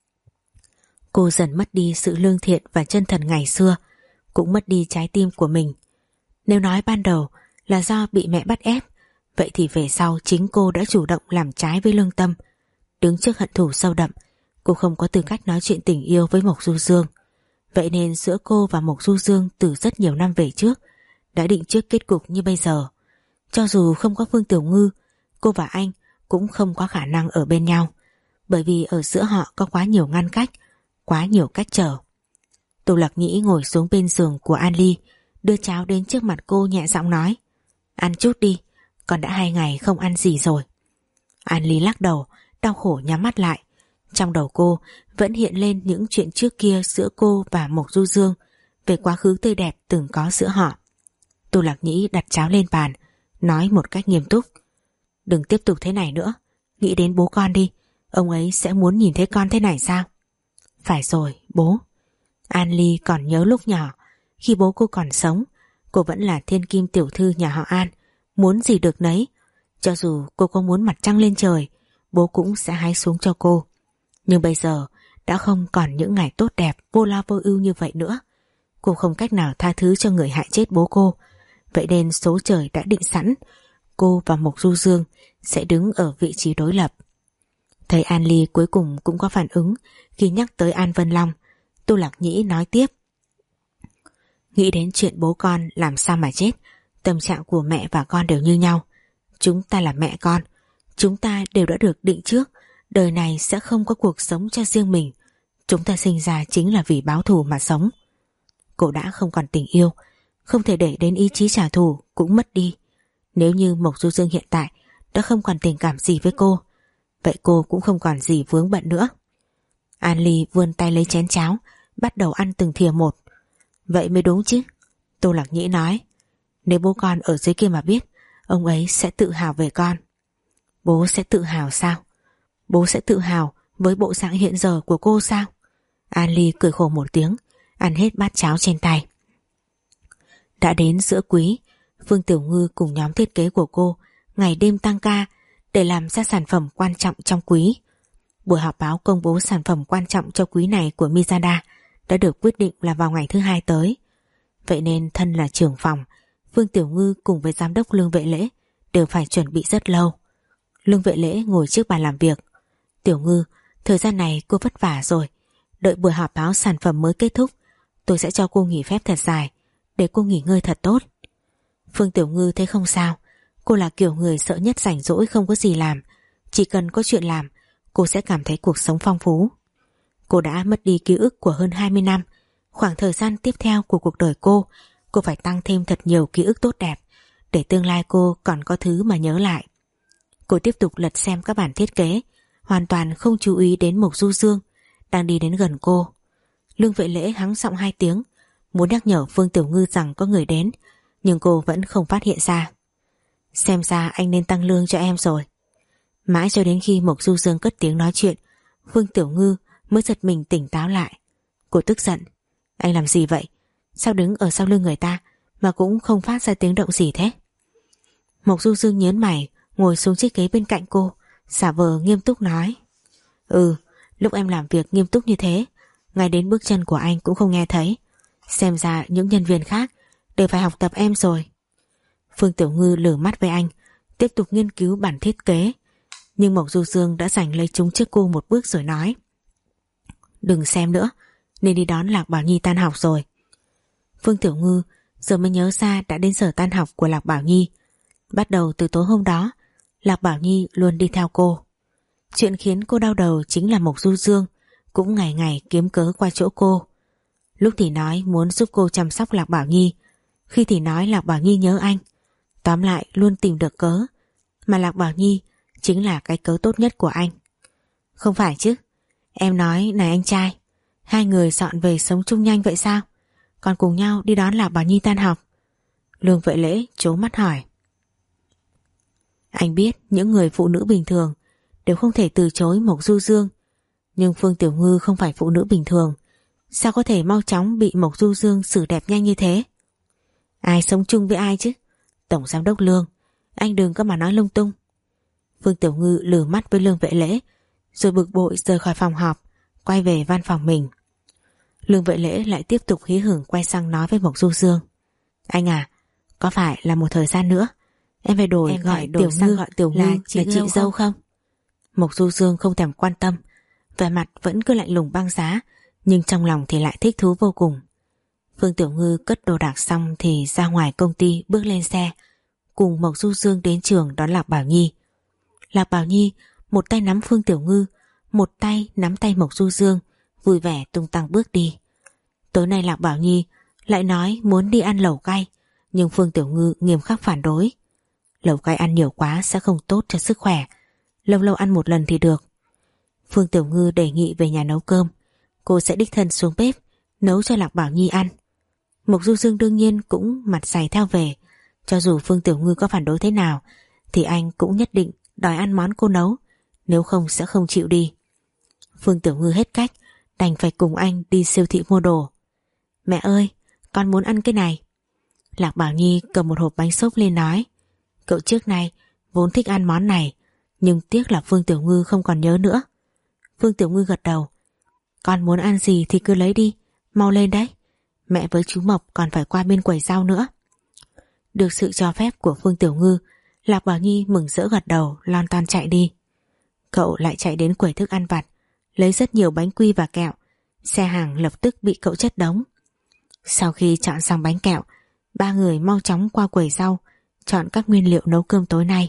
Cô dần mất đi sự lương thiện và chân thật ngày xưa, cũng mất đi trái tim của mình. Nếu nói ban đầu là do bị mẹ bắt ép, vậy thì về sau chính cô đã chủ động làm trái với lương tâm. Đứng trước hận thù sâu đậm, cô không có tư cách nói chuyện tình yêu với Mộc Du Dương. Vậy nên giữa cô và Mộc Du Dương từ rất nhiều năm về trước đã định trước kết cục như bây giờ. Cho dù không có Phương Tiểu Ngư, cô và anh cũng không có khả năng ở bên nhau, bởi vì ở giữa họ có quá nhiều ngăn cách, quá nhiều cách trở. Tô Lạc Nhĩ ngồi xuống bên giường của An Ly, đưa cháo đến trước mặt cô nhẹ giọng nói. Ăn chút đi, con đã hai ngày không ăn gì rồi. An Ly lắc đầu, đau khổ nhắm mắt lại. Trong đầu cô vẫn hiện lên những chuyện trước kia giữa cô và Mộc Du Dương, về quá khứ tươi đẹp từng có giữa họ. Tô Lạc Nhĩ đặt cháo lên bàn, nói một cách nghiêm túc. Đừng tiếp tục thế này nữa, nghĩ đến bố con đi, ông ấy sẽ muốn nhìn thấy con thế này sao? Phải rồi, bố. An Ly còn nhớ lúc nhỏ, khi bố cô còn sống, cô vẫn là thiên kim tiểu thư nhà họ An, muốn gì được nấy. Cho dù cô có muốn mặt trăng lên trời, bố cũng sẽ hái xuống cho cô. Nhưng bây giờ đã không còn những ngày tốt đẹp vô lo vô ưu như vậy nữa. Cô không cách nào tha thứ cho người hại chết bố cô. Vậy nên số trời đã định sẵn, cô và Mộc Du Dương sẽ đứng ở vị trí đối lập. Thấy An Ly cuối cùng cũng có phản ứng khi nhắc tới An Vân Long, Tô Lạc Nhĩ nói tiếp. Nghĩ đến chuyện bố con làm sao mà chết, tâm trạng của mẹ và con đều như nhau. Chúng ta là mẹ con, chúng ta đều đã được định trước, đời này sẽ không có cuộc sống cho riêng mình. Chúng ta sinh ra chính là vì báo thù mà sống. Cô đã không còn tình yêu, không thể để đến ý chí trả thù cũng mất đi. Nếu như Mộc Du Dương hiện tại đã không còn tình cảm gì với cô, vậy cô cũng không còn gì vướng bận nữa. An Ly vươn tay lấy chén cháo, bắt đầu ăn từng thìa một. Vậy mới đúng chứ, Tô Lạc Nhĩ nói. Nếu bố con ở dưới kia mà biết, ông ấy sẽ tự hào về con. Bố sẽ tự hào sao? Bố sẽ tự hào với bộ dạng hiện giờ của cô sao? An Ly cười khổ một tiếng, ăn hết bát cháo trên tay. Đã đến giữa quý, Phương Tiểu Ngư cùng nhóm thiết kế của cô ngày đêm tăng ca để làm ra sản phẩm quan trọng trong quý. Buổi họp báo công bố sản phẩm quan trọng cho quý này của Mizada đã được quyết định là vào ngày thứ hai tới. Vậy nên thân là trưởng phòng, Phương Tiểu Ngư cùng với giám đốc Lương Vệ Lễ đều phải chuẩn bị rất lâu. Lương Vệ Lễ ngồi trước bàn làm việc. Tiểu Ngư, thời gian này cô vất vả rồi. Đợi buổi họp báo sản phẩm mới kết thúc, tôi sẽ cho cô nghỉ phép thật dài, để cô nghỉ ngơi thật tốt. Phương Tiểu Ngư thấy không sao. Cô là kiểu người sợ nhất rảnh rỗi không có gì làm. Chỉ cần có chuyện làm, cô sẽ cảm thấy cuộc sống phong phú. Cô đã mất đi ký ức của hơn hai mươi năm. Khoảng thời gian tiếp theo của cuộc đời cô, cô phải tăng thêm thật nhiều ký ức tốt đẹp, để tương lai cô còn có thứ mà nhớ lại. Cô tiếp tục lật xem các bản thiết kế, hoàn toàn không chú ý đến Mộc Du Dương đang đi đến gần cô. Lương Vệ Lễ hắng giọng hai tiếng, muốn nhắc nhở Phương Tiểu Ngư rằng có người đến, nhưng cô vẫn không phát hiện ra. Xem ra anh nên tăng lương cho em rồi. Mãi cho đến khi Mộc Du Dương cất tiếng nói chuyện, Phương Tiểu Ngư mới giật mình tỉnh táo lại. Cô tức giận. Anh làm gì vậy? Sao đứng ở sau lưng người ta mà cũng không phát ra tiếng động gì thế? Mộc Du Dương nhớn mày, ngồi xuống chiếc ghế bên cạnh cô, giả vờ nghiêm túc nói. Ừ, lúc em làm việc nghiêm túc như thế, ngay đến bước chân của anh cũng không nghe thấy. Xem ra những nhân viên khác đều phải học tập em rồi. Phương Tiểu Ngư lử mắt với anh, tiếp tục nghiên cứu bản thiết kế. Nhưng Mộc Du Dương đã giành lấy chúng trước cô một bước rồi nói. Đừng xem nữa, nên đi đón Lạc Bảo Nhi tan học rồi. Phương Tiểu Ngư giờ mới nhớ ra đã đến giờ tan học của Lạc Bảo Nhi. Bắt đầu từ tối hôm đó, Lạc Bảo Nhi luôn đi theo cô. Chuyện khiến cô đau đầu chính là Mộc Du Dương cũng ngày ngày kiếm cớ qua chỗ cô. Lúc thì nói muốn giúp cô chăm sóc Lạc Bảo Nhi, khi thì nói Lạc Bảo Nhi nhớ anh. Tóm lại luôn tìm được cớ, mà Lạc Bảo Nhi chính là cái cớ tốt nhất của anh. Không phải chứ? Em nói này anh trai, hai người dọn về sống chung nhanh vậy sao? Còn cùng nhau đi đón Lạc Bảo Nhi tan học? Lương Vệ Lễ trố mắt hỏi. Anh biết những người phụ nữ bình thường đều không thể từ chối Mộc Du Dương, nhưng Phương Tiểu Ngư không phải phụ nữ bình thường, sao có thể mau chóng bị Mộc Du Dương xử đẹp nhanh như thế? Ai sống chung với ai chứ? Tổng giám đốc Lương, anh đừng có mà nói lung tung. Phương Tiểu Ngư lử mắt với Lương Vệ Lễ, rồi bực bội rời khỏi phòng họp, quay về văn phòng mình. Lương Vệ Lễ lại tiếp tục hí hửng quay sang nói với Mộc Du Dương. Anh à, có phải là một thời gian nữa em phải đổi em gọi Tiểu Ngư gọi Tiểu Ngư là chị, là chị dâu, dâu không? Mộc Du Dương không thèm quan tâm, vẻ mặt vẫn cứ lạnh lùng băng giá, nhưng trong lòng thì lại thích thú vô cùng. Phương Tiểu Ngư cất đồ đạc xong thì ra ngoài công ty bước lên xe, cùng Mộc Du Dương đến trường đón Lạc Bảo Nhi. Lạc Bảo Nhi một tay nắm Phương Tiểu Ngư, một tay nắm tay Mộc Du Dương, vui vẻ tung tăng bước đi. Tối nay Lạc Bảo Nhi lại nói muốn đi ăn lẩu cay, nhưng Phương Tiểu Ngư nghiêm khắc phản đối. Lẩu cay ăn nhiều quá sẽ không tốt cho sức khỏe, lâu lâu ăn một lần thì được. Phương Tiểu Ngư đề nghị về nhà nấu cơm, cô sẽ đích thân xuống bếp nấu cho Lạc Bảo Nhi ăn. Mộc Du Dương đương nhiên cũng mặt dày theo về, cho dù Phương Tiểu Ngư có phản đối thế nào thì anh cũng nhất định đòi ăn món cô nấu, nếu không sẽ không chịu đi. Phương Tiểu Ngư hết cách, đành phải cùng anh đi siêu thị mua đồ. Mẹ ơi, con muốn ăn cái này. Lạc Bảo Nhi cầm một hộp bánh xốp lên nói. Cậu trước nay vốn thích ăn món này, nhưng tiếc là Phương Tiểu Ngư không còn nhớ nữa. Phương Tiểu Ngư gật đầu. Con muốn ăn gì thì cứ lấy đi, mau lên đấy. Mẹ với chú Mộc còn phải qua bên quầy rau nữa. Được sự cho phép của Phương Tiểu Ngư, Lạc Bảo Nhi mừng rỡ gật đầu, lon ton chạy đi. Cậu lại chạy đến quầy thức ăn vặt, lấy rất nhiều bánh quy và kẹo, Xe hàng lập tức bị cậu chất đống. Sau khi chọn xong bánh kẹo, ba người mau chóng qua quầy rau chọn các nguyên liệu nấu cơm tối nay.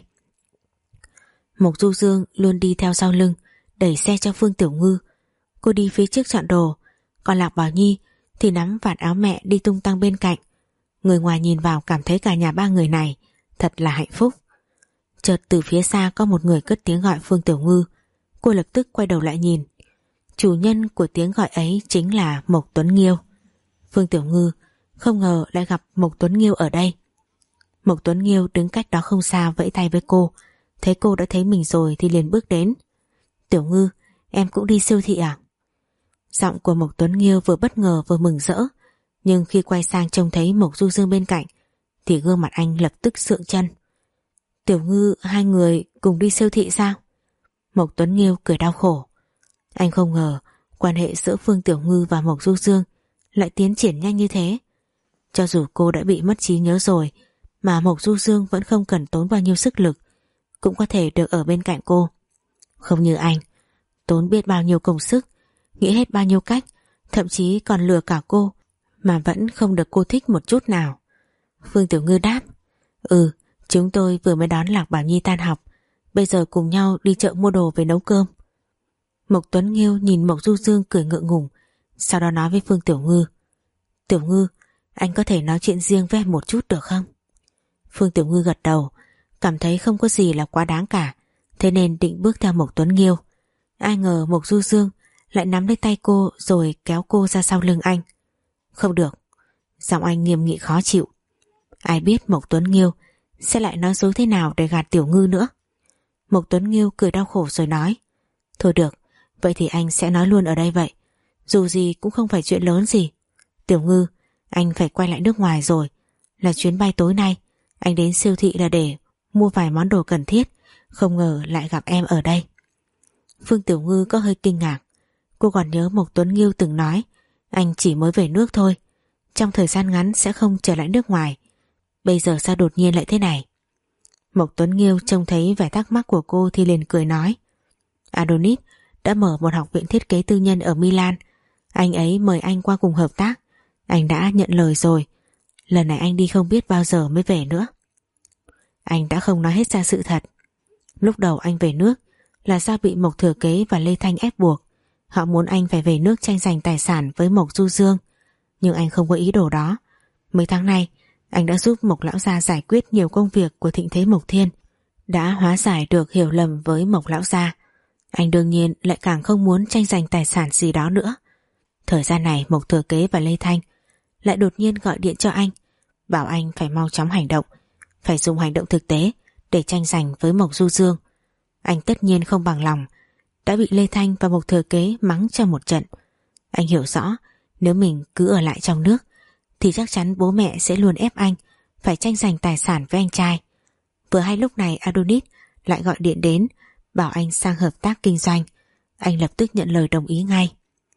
Mộc Du Dương luôn đi theo sau lưng đẩy xe cho Phương Tiểu Ngư. Cô đi phía trước chọn đồ, còn Lạc Bảo Nhi thì nắm vạt áo mẹ đi tung tăng bên cạnh. Người ngoài nhìn vào cảm thấy cả nhà ba người này thật là hạnh phúc. Chợt từ phía xa có một người cất tiếng gọi Phương Tiểu Ngư. Cô lập tức quay đầu lại nhìn. Chủ nhân của tiếng gọi ấy chính là Mộc Tuấn Nghiêu. Phương Tiểu Ngư không ngờ lại gặp Mộc Tuấn Nghiêu ở đây. Mộc Tuấn Nghiêu đứng cách đó không xa vẫy tay với cô. Thấy cô đã thấy mình rồi thì liền bước đến. Tiểu Ngư, em cũng đi siêu thị à? Giọng của Mộc Tuấn Nghiêu vừa bất ngờ vừa mừng rỡ, nhưng khi quay sang trông thấy Mộc Du Dương bên cạnh thì gương mặt anh lập tức sượng chân. Tiểu Ngư, hai người cùng đi siêu thị sao? Mộc Tuấn Nghiêu cười đau khổ. Anh không ngờ quan hệ giữa Phương Tiểu Ngư và Mộc Du Dương lại tiến triển nhanh như thế. Cho dù cô đã bị mất trí nhớ rồi, mà Mộc Du Dương vẫn không cần tốn bao nhiêu sức lực cũng có thể được ở bên cạnh cô. Không như anh, tốn biết bao nhiêu công sức, nghĩ hết bao nhiêu cách, thậm chí còn lừa cả cô mà vẫn không được cô thích một chút nào. Phương Tiểu Ngư đáp: Ừ, chúng tôi vừa mới đón Lạc Bảo Nhi tan học, bây giờ cùng nhau đi chợ mua đồ về nấu cơm. Mộc Tuấn Nghiêu nhìn Mộc Du Dương cười ngượng ngùng, sau đó nói với Phương Tiểu Ngư: Tiểu Ngư, anh có thể nói chuyện riêng với em một chút được không? Phương Tiểu Ngư gật đầu, cảm thấy không có gì là quá đáng cả, thế nên định bước theo Mộc Tuấn Nghiêu. Ai ngờ Mộc Du Dương lại nắm lấy tay cô rồi kéo cô ra sau lưng anh. Không được. Giọng anh nghiêm nghị khó chịu. Ai biết Mộc Tuấn Nghiêu sẽ lại nói dối thế nào để gạt Tiểu Ngư nữa. Mộc Tuấn Nghiêu cười đau khổ rồi nói: Thôi được, vậy thì anh sẽ nói luôn ở đây vậy. Dù gì cũng không phải chuyện lớn gì. Tiểu Ngư, anh phải quay lại nước ngoài rồi. Là chuyến bay tối nay, anh đến siêu thị là để mua vài món đồ cần thiết, không ngờ lại gặp em ở đây. Phương Tiểu Ngư có hơi kinh ngạc. Cô còn nhớ Mộc Tuấn Nghiêu từng nói anh chỉ mới về nước thôi, trong thời gian ngắn sẽ không trở lại nước ngoài. Bây giờ sao đột nhiên lại thế này? Mộc Tuấn Nghiêu trông thấy vẻ thắc mắc của cô thì liền cười nói: Adonis đã mở một học viện thiết kế tư nhân ở Milan. Anh ấy mời anh qua cùng hợp tác. Anh đã nhận lời rồi. Lần này anh đi không biết bao giờ mới về nữa. Anh đã không nói hết ra sự thật. Lúc đầu anh về nước là do bị Mộc Thừa Kế và Lê Thanh ép buộc. Họ muốn anh phải về nước tranh giành tài sản với Mộc Du Dương, nhưng anh không có ý đồ đó. Mấy tháng nay anh đã giúp Mộc Lão Gia giải quyết nhiều công việc của Thịnh Thế Mộc Thiên, đã hóa giải được hiểu lầm với Mộc Lão Gia. Anh đương nhiên lại càng không muốn tranh giành tài sản gì đó nữa. Thời gian này Mộc Thừa Kế và Lê Thanh lại đột nhiên gọi điện cho anh, bảo anh phải mau chóng hành động, phải dùng hành động thực tế để tranh giành với Mộc Du Dương. Anh tất nhiên không bằng lòng, đã bị Lê Thanh và Mộc Thừa Kế mắng cho một trận. Anh hiểu rõ nếu mình cứ ở lại trong nước thì chắc chắn bố mẹ sẽ luôn ép anh phải tranh giành tài sản với anh trai. Vừa hay lúc này Adonis lại gọi điện đến bảo anh sang hợp tác kinh doanh. Anh lập tức nhận lời đồng ý ngay.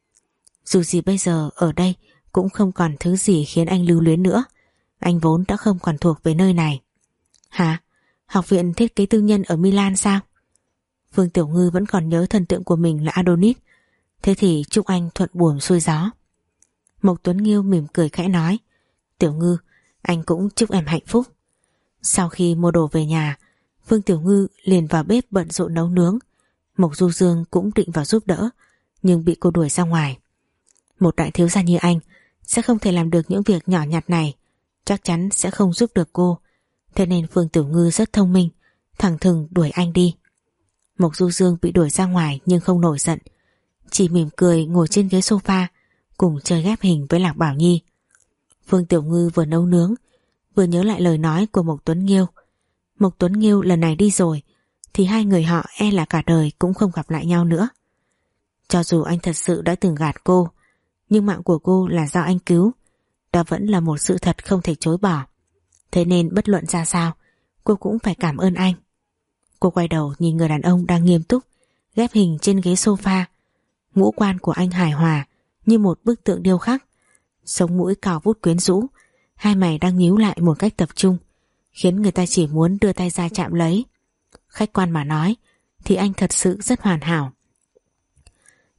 Dù gì bây giờ ở đây cũng không còn thứ gì khiến anh lưu luyến nữa. Anh vốn đã không còn thuộc về nơi này. Hả? Học viện thiết kế tư nhân ở Milan sao? Phương Tiểu Ngư vẫn còn nhớ thần tượng của mình là Adonis. Thế thì chúc anh thuận buồm xuôi gió. Mộc Tuấn Nghiêu mỉm cười khẽ nói: Tiểu Ngư, anh cũng chúc em hạnh phúc. Sau khi mua đồ về nhà, Phương Tiểu Ngư liền vào bếp bận rộn nấu nướng. Mộc Du Dương cũng định vào giúp đỡ, nhưng bị cô đuổi ra ngoài. Một đại thiếu gia như anh sẽ không thể làm được những việc nhỏ nhặt này, chắc chắn sẽ không giúp được cô. Thế nên Phương Tiểu Ngư rất thông minh, thẳng thừng đuổi anh đi. Mộc Du Dương bị đuổi ra ngoài nhưng không nổi giận, chỉ mỉm cười ngồi trên ghế sofa cùng chơi ghép hình với Lạc Bảo Nhi. Phương Tiểu Ngư vừa nấu nướng vừa nhớ lại lời nói của Mộc Tuấn Nghiêu. Mộc Tuấn Nghiêu lần này đi rồi thì hai người họ e là cả đời cũng không gặp lại nhau nữa. Cho dù anh thật sự đã từng gạt cô, nhưng mạng của cô là do anh cứu, đó vẫn là một sự thật không thể chối bỏ. Thế nên bất luận ra sao, cô cũng phải cảm ơn anh. Cô quay đầu nhìn người đàn ông đang nghiêm túc ghép hình trên ghế sofa. Ngũ quan của anh hài hòa như một bức tượng điêu khắc, sống mũi cao vút quyến rũ, hai mày đang nhíu lại một cách tập trung, khiến người ta chỉ muốn đưa tay ra chạm lấy. Khách quan mà nói thì anh thật sự rất hoàn hảo.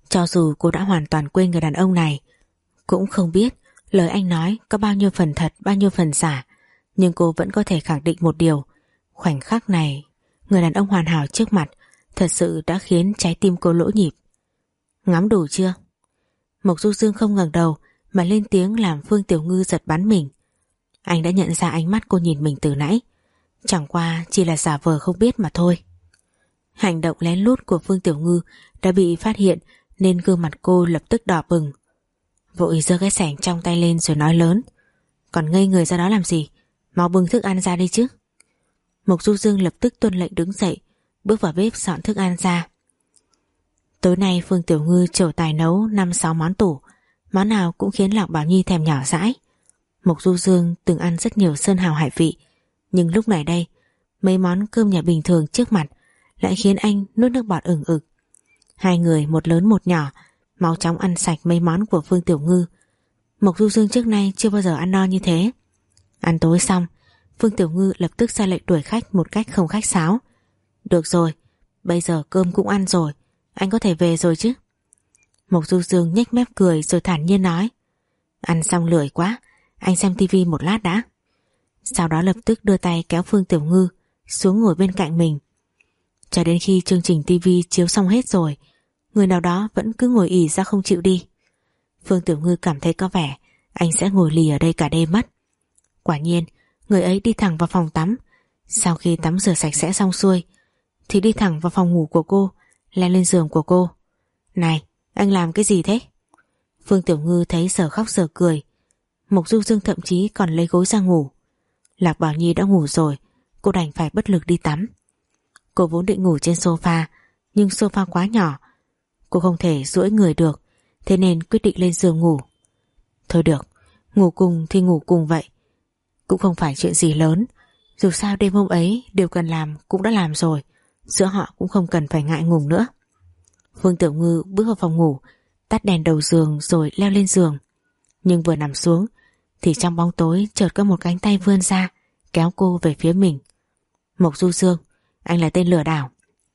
Cho dù cô đã hoàn toàn quên người đàn ông này, cũng không biết lời anh nói có bao nhiêu phần thật bao nhiêu phần giả, nhưng cô vẫn có thể khẳng định một điều: khoảnh khắc này, người đàn ông hoàn hảo trước mặt thật sự đã khiến trái tim cô lỗ nhịp. Ngắm đủ chưa? Mộc Du Dương không ngẩng đầu mà lên tiếng làm Phương Tiểu Ngư giật bắn mình. Anh đã nhận ra ánh mắt cô nhìn mình từ nãy, chẳng qua chỉ là giả vờ không biết mà thôi. Hành động lén lút của Phương Tiểu Ngư đã bị phát hiện nên gương mặt cô lập tức đỏ bừng. Vội giơ cái xẻng trong tay lên rồi nói lớn: còn ngây người ra đó làm gì, mau bưng thức ăn ra đi chứ. Mộc Du Dương lập tức tuân lệnh đứng dậy, bước vào bếp dọn thức ăn ra. Tối nay Phương Tiểu Ngư trổ tài nấu năm sáu món tủ, món nào cũng khiến Lạc Bảo Nhi thèm nhỏ dãi. Mộc Du Dương từng ăn rất nhiều sơn hào hải vị, nhưng lúc này đây, mấy món cơm nhà bình thường trước mặt lại khiến anh nuốt nước bọt ửng ực. Hai người một lớn một nhỏ mau chóng ăn sạch mấy món của Phương Tiểu Ngư. Mộc Du Dương trước nay chưa bao giờ ăn no như thế. Ăn tối xong, Phương Tiểu Ngư lập tức ra lệnh đuổi khách một cách không khách sáo. Được rồi, bây giờ cơm cũng ăn rồi, anh có thể về rồi chứ. Mộc Du Dương nhếch mép cười rồi thản nhiên nói: ăn xong lười quá, anh xem tivi một lát đã. Sau đó lập tức đưa tay kéo Phương Tiểu Ngư xuống ngồi bên cạnh mình. Cho đến khi chương trình tivi chiếu xong hết rồi, người nào đó vẫn cứ ngồi ì ra không chịu đi. Phương Tiểu Ngư cảm thấy có vẻ anh sẽ ngồi lì ở đây cả đêm mất. Quả nhiên, người ấy đi thẳng vào phòng tắm. Sau khi tắm rửa sạch sẽ xong xuôi thì đi thẳng vào phòng ngủ của cô, leo lên giường của cô. Này, anh làm cái gì thế? Phương Tiểu Ngư thấy giờ khóc giờ cười. Mộc Du Dương thậm chí còn lấy gối ra ngủ. Lạc Bảo Nhi đã ngủ rồi, cô đành phải bất lực đi tắm. Cô vốn định ngủ trên sofa, nhưng sofa quá nhỏ, cô không thể duỗi người được, thế nên quyết định lên giường ngủ. Thôi được, ngủ cùng thì ngủ cùng vậy, cũng không phải chuyện gì lớn. Dù sao đêm hôm ấy điều cần làm cũng đã làm rồi, giữa họ cũng không cần phải ngại ngùng nữa. Phương Tiểu Ngư bước vào phòng ngủ, tắt đèn đầu giường rồi leo lên giường. Nhưng vừa nằm xuống thì trong bóng tối chợt có một cánh tay vươn ra kéo cô về phía mình. Mộc Du Dương, anh là tên lừa đảo.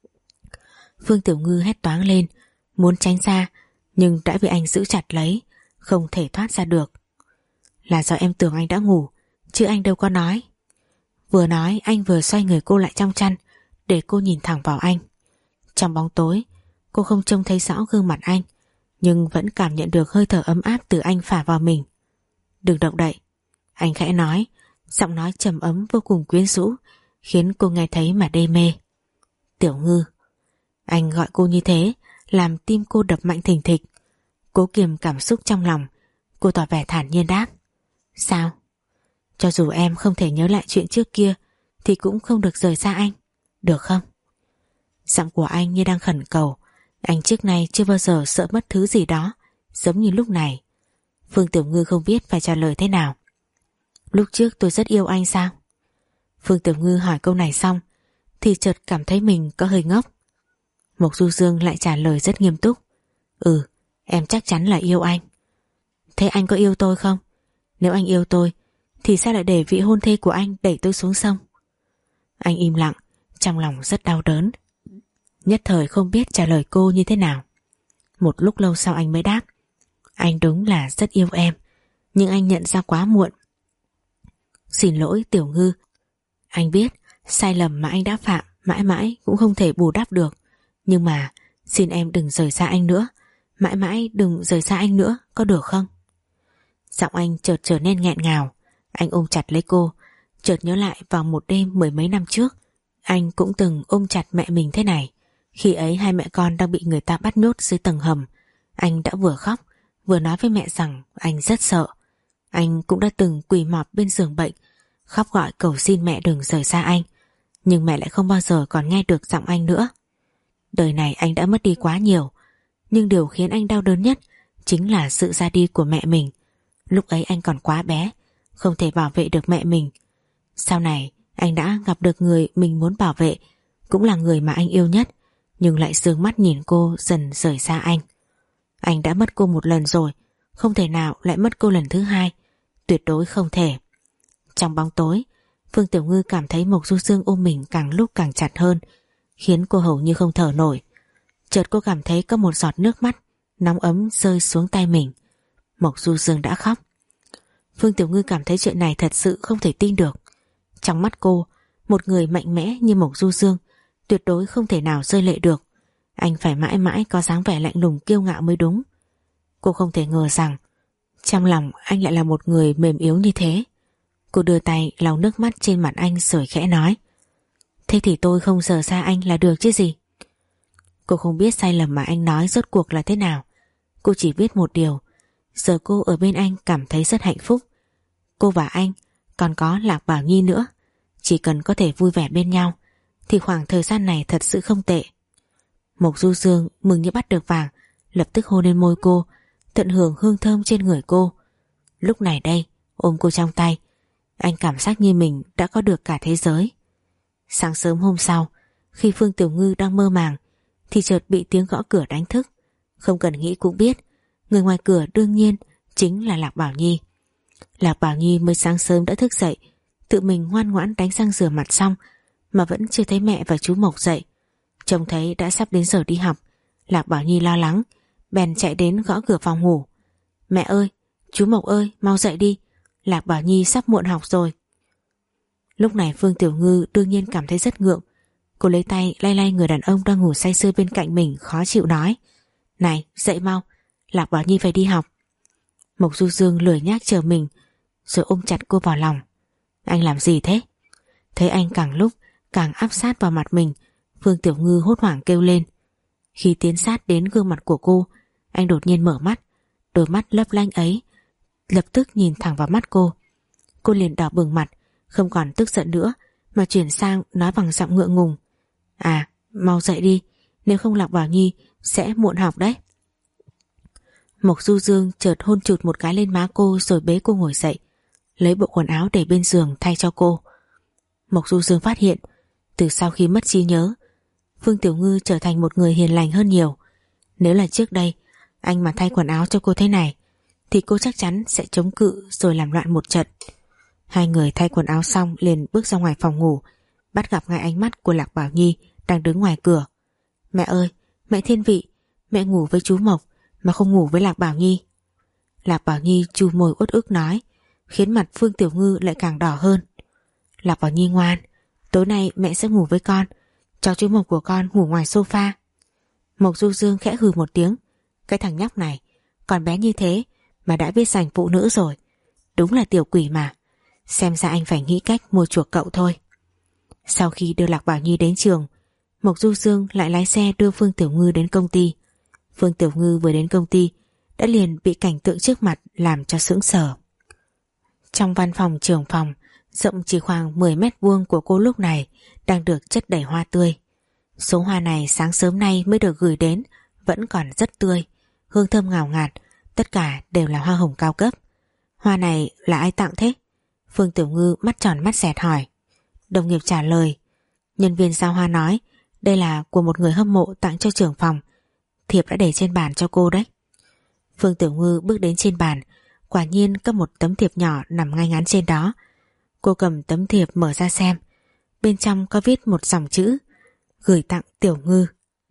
Phương Tiểu Ngư hét toáng lên, muốn tránh ra nhưng đã bị anh giữ chặt lấy, không thể thoát ra được. Là do em tưởng anh đã ngủ, chứ anh đâu có nói. Vừa nói anh vừa xoay người cô lại trong chăn để cô nhìn thẳng vào anh. Trong bóng tối cô không trông thấy rõ gương mặt anh, nhưng vẫn cảm nhận được hơi thở ấm áp từ anh phả vào mình. Đừng động đậy, anh khẽ nói, giọng nói trầm ấm vô cùng quyến rũ, khiến cô nghe thấy mà đê mê. Tiểu Ngư. Anh gọi cô như thế làm tim cô đập mạnh thình thịch. Cố kiềm cảm xúc trong lòng, cô tỏ vẻ thản nhiên đáp: sao? Cho dù em không thể nhớ lại chuyện trước kia thì cũng không được rời xa anh, được không? Giọng của anh như đang khẩn cầu. Anh trước nay chưa bao giờ sợ mất thứ gì đó giống như lúc này. Phương Tiểu Ngư không biết phải trả lời thế nào. Lúc trước tôi rất yêu anh sao? Phương Tiểu Ngư hỏi câu này xong thì chợt cảm thấy mình có hơi ngốc. Mộc Du Dương lại trả lời rất nghiêm túc: ừ, em chắc chắn là yêu anh. Thế anh có yêu tôi không? Nếu anh yêu tôi thì sao lại để vị hôn thê của anh đẩy tôi xuống sông? Anh im lặng, trong lòng rất đau đớn, nhất thời không biết trả lời cô như thế nào. Một lúc lâu sau anh mới đáp: anh đúng là rất yêu em, nhưng anh nhận ra quá muộn. Xin lỗi Tiểu Ngư, anh biết sai lầm mà anh đã phạm mãi mãi cũng không thể bù đắp được, nhưng mà xin em đừng rời xa anh nữa, mãi mãi đừng rời xa anh nữa, có được không? Giọng anh chợt trở nên nghẹn ngào. Anh ôm chặt lấy cô, chợt nhớ lại vào một đêm mười mấy năm trước, anh cũng từng ôm chặt mẹ mình thế này. Khi ấy hai mẹ con đang bị người ta bắt nhốt dưới tầng hầm. Anh đã vừa khóc vừa nói với mẹ rằng anh rất sợ. Anh cũng đã từng quỳ mọp bên giường bệnh, khóc gọi cầu xin mẹ đừng rời xa anh, nhưng mẹ lại không bao giờ còn nghe được giọng anh nữa. Đời này anh đã mất đi quá nhiều, nhưng điều khiến anh đau đớn nhất chính là sự ra đi của mẹ mình. Lúc ấy anh còn quá bé, không thể bảo vệ được mẹ mình. Sau này anh đã gặp được người mình muốn bảo vệ, cũng là người mà anh yêu nhất, nhưng lại sương mắt nhìn cô dần rời xa anh. Anh đã mất cô một lần rồi, không thể nào lại mất cô lần thứ hai, tuyệt đối không thể. Trong bóng tối, Phương Tiểu Ngư cảm thấy Mộc Du Dương ôm mình càng lúc càng chặt hơn, khiến cô hầu như không thở nổi. Chợt cô cảm thấy có một giọt nước mắt nóng ấm rơi xuống tay mình. Mộc Du Dương đã khóc. Phương Tiểu Ngư cảm thấy chuyện này thật sự không thể tin được. Trong mắt cô, một người mạnh mẽ như Mộc Du Dương tuyệt đối không thể nào rơi lệ được. Anh phải mãi mãi có dáng vẻ lạnh lùng kiêu ngạo mới đúng. Cô không thể ngờ rằng trong lòng anh lại là một người mềm yếu như thế. Cô đưa tay lau nước mắt trên mặt anh rồi khẽ nói: thế thì tôi không rời xa anh là được chứ gì. Cô không biết sai lầm mà anh nói rốt cuộc là thế nào. Cô chỉ biết một điều: giờ cô ở bên anh cảm thấy rất hạnh phúc. Cô và anh, còn có Lạc Bảo Nhi nữa, chỉ cần có thể vui vẻ bên nhau thì khoảng thời gian này thật sự không tệ. Mộc Du Dương mừng như bắt được vàng, lập tức hôn lên môi cô, tận hưởng hương thơm trên người cô. Lúc này đây, ôm cô trong tay, anh cảm giác như mình đã có được cả thế giới. Sáng sớm hôm sau, khi Phương Tiểu Ngư đang mơ màng thì chợt bị tiếng gõ cửa đánh thức. Không cần nghĩ cũng biết, người ngoài cửa đương nhiên chính là Lạc Bảo Nhi. Lạc Bảo Nhi mới sáng sớm đã thức dậy, tự mình ngoan ngoãn đánh răng rửa mặt xong mà vẫn chưa thấy mẹ và chú Mộc dậy. Trông thấy đã sắp đến giờ đi học, Lạc Bảo Nhi lo lắng, bèn chạy đến gõ cửa phòng ngủ. Mẹ ơi, chú Mộc ơi, mau dậy đi, Lạc Bảo Nhi sắp muộn học rồi. Lúc này Phương Tiểu Ngư đương nhiên cảm thấy rất ngượng. Cô lấy tay lay lay người đàn ông đang ngủ say sưa bên cạnh mình, khó chịu nói: này, dậy mau, Lạc Bảo Nhi phải đi học. Mộc Du Dương lười nhác chờ mình, rồi ôm chặt cô vào lòng. Anh làm gì thế? Thấy anh càng lúc càng áp sát vào mặt mình, Phương Tiểu Ngư hốt hoảng kêu lên. Khi tiến sát đến gương mặt của cô, anh đột nhiên mở mắt. Đôi mắt lấp lánh ấy lập tức nhìn thẳng vào mắt cô. Cô liền đỏ bừng mặt, không còn tức giận nữa mà chuyển sang nói bằng giọng ngượng ngùng: à, mau dậy đi, nếu không Lạc Bảo Nhi sẽ muộn học đấy. Mộc Du Dương chợt hôn chụt một cái lên má cô rồi bế cô ngồi dậy, lấy bộ quần áo để bên giường thay cho cô. Mộc Du Dương phát hiện từ sau khi mất trí nhớ, Phương Tiểu Ngư trở thành một người hiền lành hơn nhiều. Nếu là trước đây anh mà thay quần áo cho cô thế này thì cô chắc chắn sẽ chống cự rồi làm loạn một trận. Hai người thay quần áo xong liền bước ra ngoài phòng ngủ, bắt gặp ngay ánh mắt của Lạc Bảo Nhi đang đứng ngoài cửa. Mẹ ơi, mẹ thiên vị, mẹ ngủ với chú Mộc mà không ngủ với Lạc Bảo Nhi. Lạc Bảo Nhi chu môi uất ức nói, khiến mặt Phương Tiểu Ngư lại càng đỏ hơn. Lạc Bảo Nhi ngoan, tối nay mẹ sẽ ngủ với con, cho chú Mộc của con ngủ ngoài sofa. Mộc Du Dương khẽ hừ một tiếng, cái thằng nhóc này còn bé như thế mà đã biết giành phụ nữ rồi, đúng là tiểu quỷ mà. Xem ra anh phải nghĩ cách mua chuộc cậu thôi. Sau khi đưa Lạc Bảo Nhi đến trường, Mộc Du Dương lại lái xe đưa Phương Tiểu Ngư đến công ty. Phương Tiểu Ngư vừa đến công ty đã liền bị cảnh tượng trước mặt làm cho sững sờ. Trong văn phòng trưởng phòng rộng chỉ khoảng mười mét vuông của cô lúc này đang được chất đầy hoa tươi. Số hoa này sáng sớm nay mới được gửi đến, vẫn còn rất tươi, hương thơm ngào ngạt, tất cả đều là hoa hồng cao cấp. Hoa này là ai tặng thế? Phương Tiểu Ngư mắt tròn mắt dẹt hỏi. Đồng nghiệp trả lời, nhân viên giao hoa nói đây là của một người hâm mộ tặng cho trưởng phòng, thiệp đã để trên bàn cho cô đấy. Phương Tiểu Ngư bước đến trên bàn, quả nhiên có một tấm thiệp nhỏ nằm ngay ngắn trên đó. Cô cầm tấm thiệp mở ra xem, bên trong có viết một dòng chữ: gửi tặng Tiểu Ngư.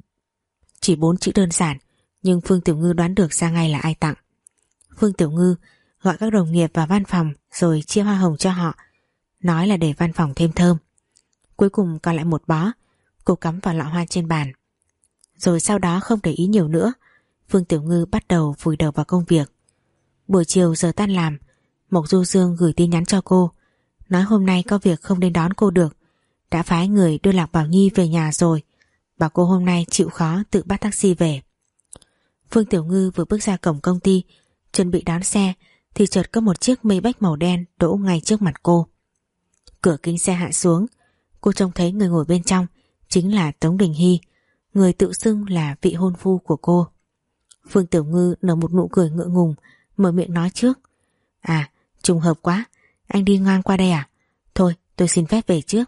Chỉ bốn chữ đơn giản, nhưng Phương Tiểu Ngư đoán được ra ngay là ai tặng. Phương Tiểu Ngư gọi các đồng nghiệp vào văn phòng rồi chia hoa hồng cho họ, nói là để văn phòng thêm thơm. Cuối cùng còn lại một bó, cô cắm vào lọ hoa trên bàn. Rồi sau đó không để ý nhiều nữa, Phương Tiểu Ngư bắt đầu vùi đầu vào công việc. Buổi chiều giờ tan làm, Mộc Du Dương gửi tin nhắn cho cô, nói hôm nay có việc không đến đón cô được, đã phái người đưa Lạc Bảo Nhi về nhà rồi, bảo cô hôm nay chịu khó tự bắt taxi về. Phương Tiểu Ngư vừa bước ra cổng công ty chuẩn bị đón xe thì chợt có một chiếc Maybach màu đen đỗ ngay trước mặt cô. Cửa kính xe hạ xuống, cô trông thấy người ngồi bên trong chính là Tống Đình Hy, người tự xưng là vị hôn phu của cô. Phương Tiểu Ngư nở một nụ cười ngượng ngùng, mở miệng nói trước. À, trùng hợp quá, anh đi ngang qua đây à? Thôi, tôi xin phép về trước.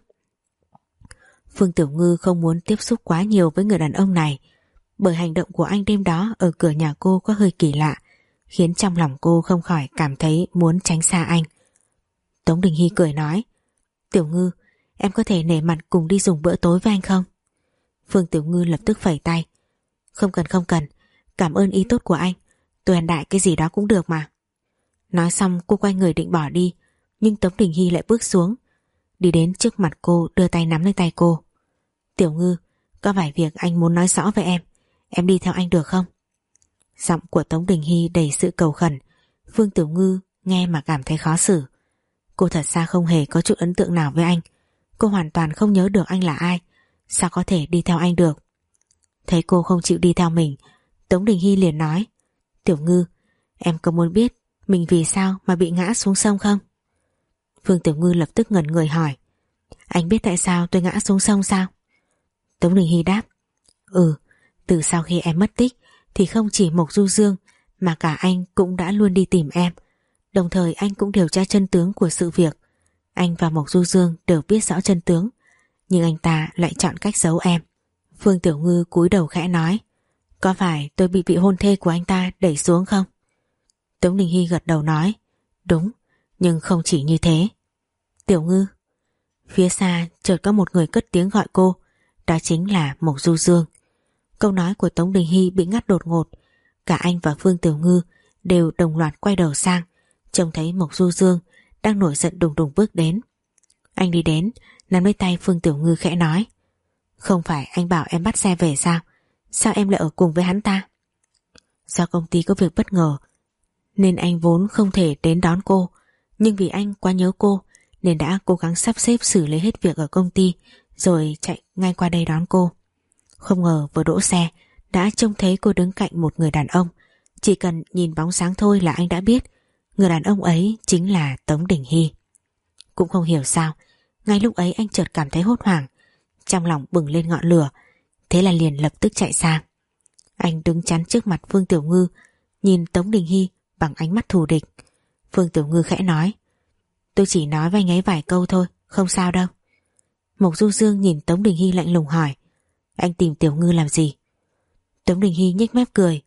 Phương Tiểu Ngư không muốn tiếp xúc quá nhiều với người đàn ông này, bởi hành động của anh đêm đó ở cửa nhà cô có hơi kỳ lạ, khiến trong lòng cô không khỏi cảm thấy muốn tránh xa anh. Tống Đình Hy cười nói, Tiểu Ngư, em có thể nể mặt cùng đi dùng bữa tối với anh không? Phương Tiểu Ngư lập tức phẩy tay. Không cần không cần, Cảm ơn ý tốt của anh, tôi ăn đại cái gì đó cũng được mà. Nói xong cô quay người định bỏ đi, nhưng Tống Đình Hy lại bước xuống, đi đến trước mặt cô, đưa tay nắm lấy tay cô. Tiểu Ngư, có vài việc anh muốn nói rõ với em, em đi theo anh được không? Giọng của Tống Đình Hy đầy sự cầu khẩn. Phương Tiểu Ngư nghe mà cảm thấy khó xử. Cô thật ra không hề có chút ấn tượng nào với anh. Cô hoàn toàn không nhớ được anh là ai, sao có thể đi theo anh được. Thấy cô không chịu đi theo mình, Tống Đình Hy liền nói, Tiểu Ngư, em có muốn biết mình vì sao mà bị ngã xuống sông không? Phương Tiểu Ngư lập tức ngẩn người hỏi, anh biết tại sao tôi ngã xuống sông sao? Tống Đình Hy đáp, Ừ, từ sau khi em mất tích thì không chỉ Mộc Du Dương mà cả anh cũng đã luôn đi tìm em. Đồng thời anh cũng điều tra chân tướng của sự việc. Anh và Mộc Du Dương đều biết rõ chân tướng, nhưng anh ta lại chọn cách giấu em. Phương Tiểu Ngư cúi đầu khẽ nói, có phải tôi bị vị hôn thê của anh ta đẩy xuống không? Tống Đình Hy gật đầu nói, đúng, nhưng không chỉ như thế. Tiểu Ngư. Phía xa chợt có một người cất tiếng gọi cô, đó chính là Mộc Du Dương. Câu nói của Tống Đình Hy bị ngắt đột ngột. Cả anh và Phương Tiểu Ngư đều đồng loạt quay đầu sang, trông thấy Mộc Du Dương đang nổi giận đùng đùng bước đến. Anh đi đến, nắm lấy tay Phương Tiểu Ngư khẽ nói, không phải anh bảo em bắt xe về sao? Sao em lại ở cùng với hắn ta? Do công ty có việc bất ngờ nên anh vốn không thể đến đón cô, nhưng vì anh quá nhớ cô nên đã cố gắng sắp xếp xử lý hết việc ở công ty rồi chạy ngay qua đây đón cô. Không ngờ vừa đỗ xe đã trông thấy cô đứng cạnh một người đàn ông. Chỉ cần nhìn bóng sáng thôi là anh đã biết người đàn ông ấy chính là Tống Đình Hy. Cũng không hiểu sao, ngay lúc ấy anh chợt cảm thấy hốt hoảng, trong lòng bừng lên ngọn lửa, thế là liền lập tức chạy sang. Anh đứng chắn trước mặt Phương Tiểu Ngư, nhìn Tống Đình Hy bằng ánh mắt thù địch. Phương Tiểu Ngư khẽ nói, tôi chỉ nói với anh ấy vài câu thôi, không sao đâu. Mộc Du Dương nhìn Tống Đình Hy lạnh lùng hỏi, anh tìm Tiểu Ngư làm gì? Tống Đình Hy nhếch mép cười,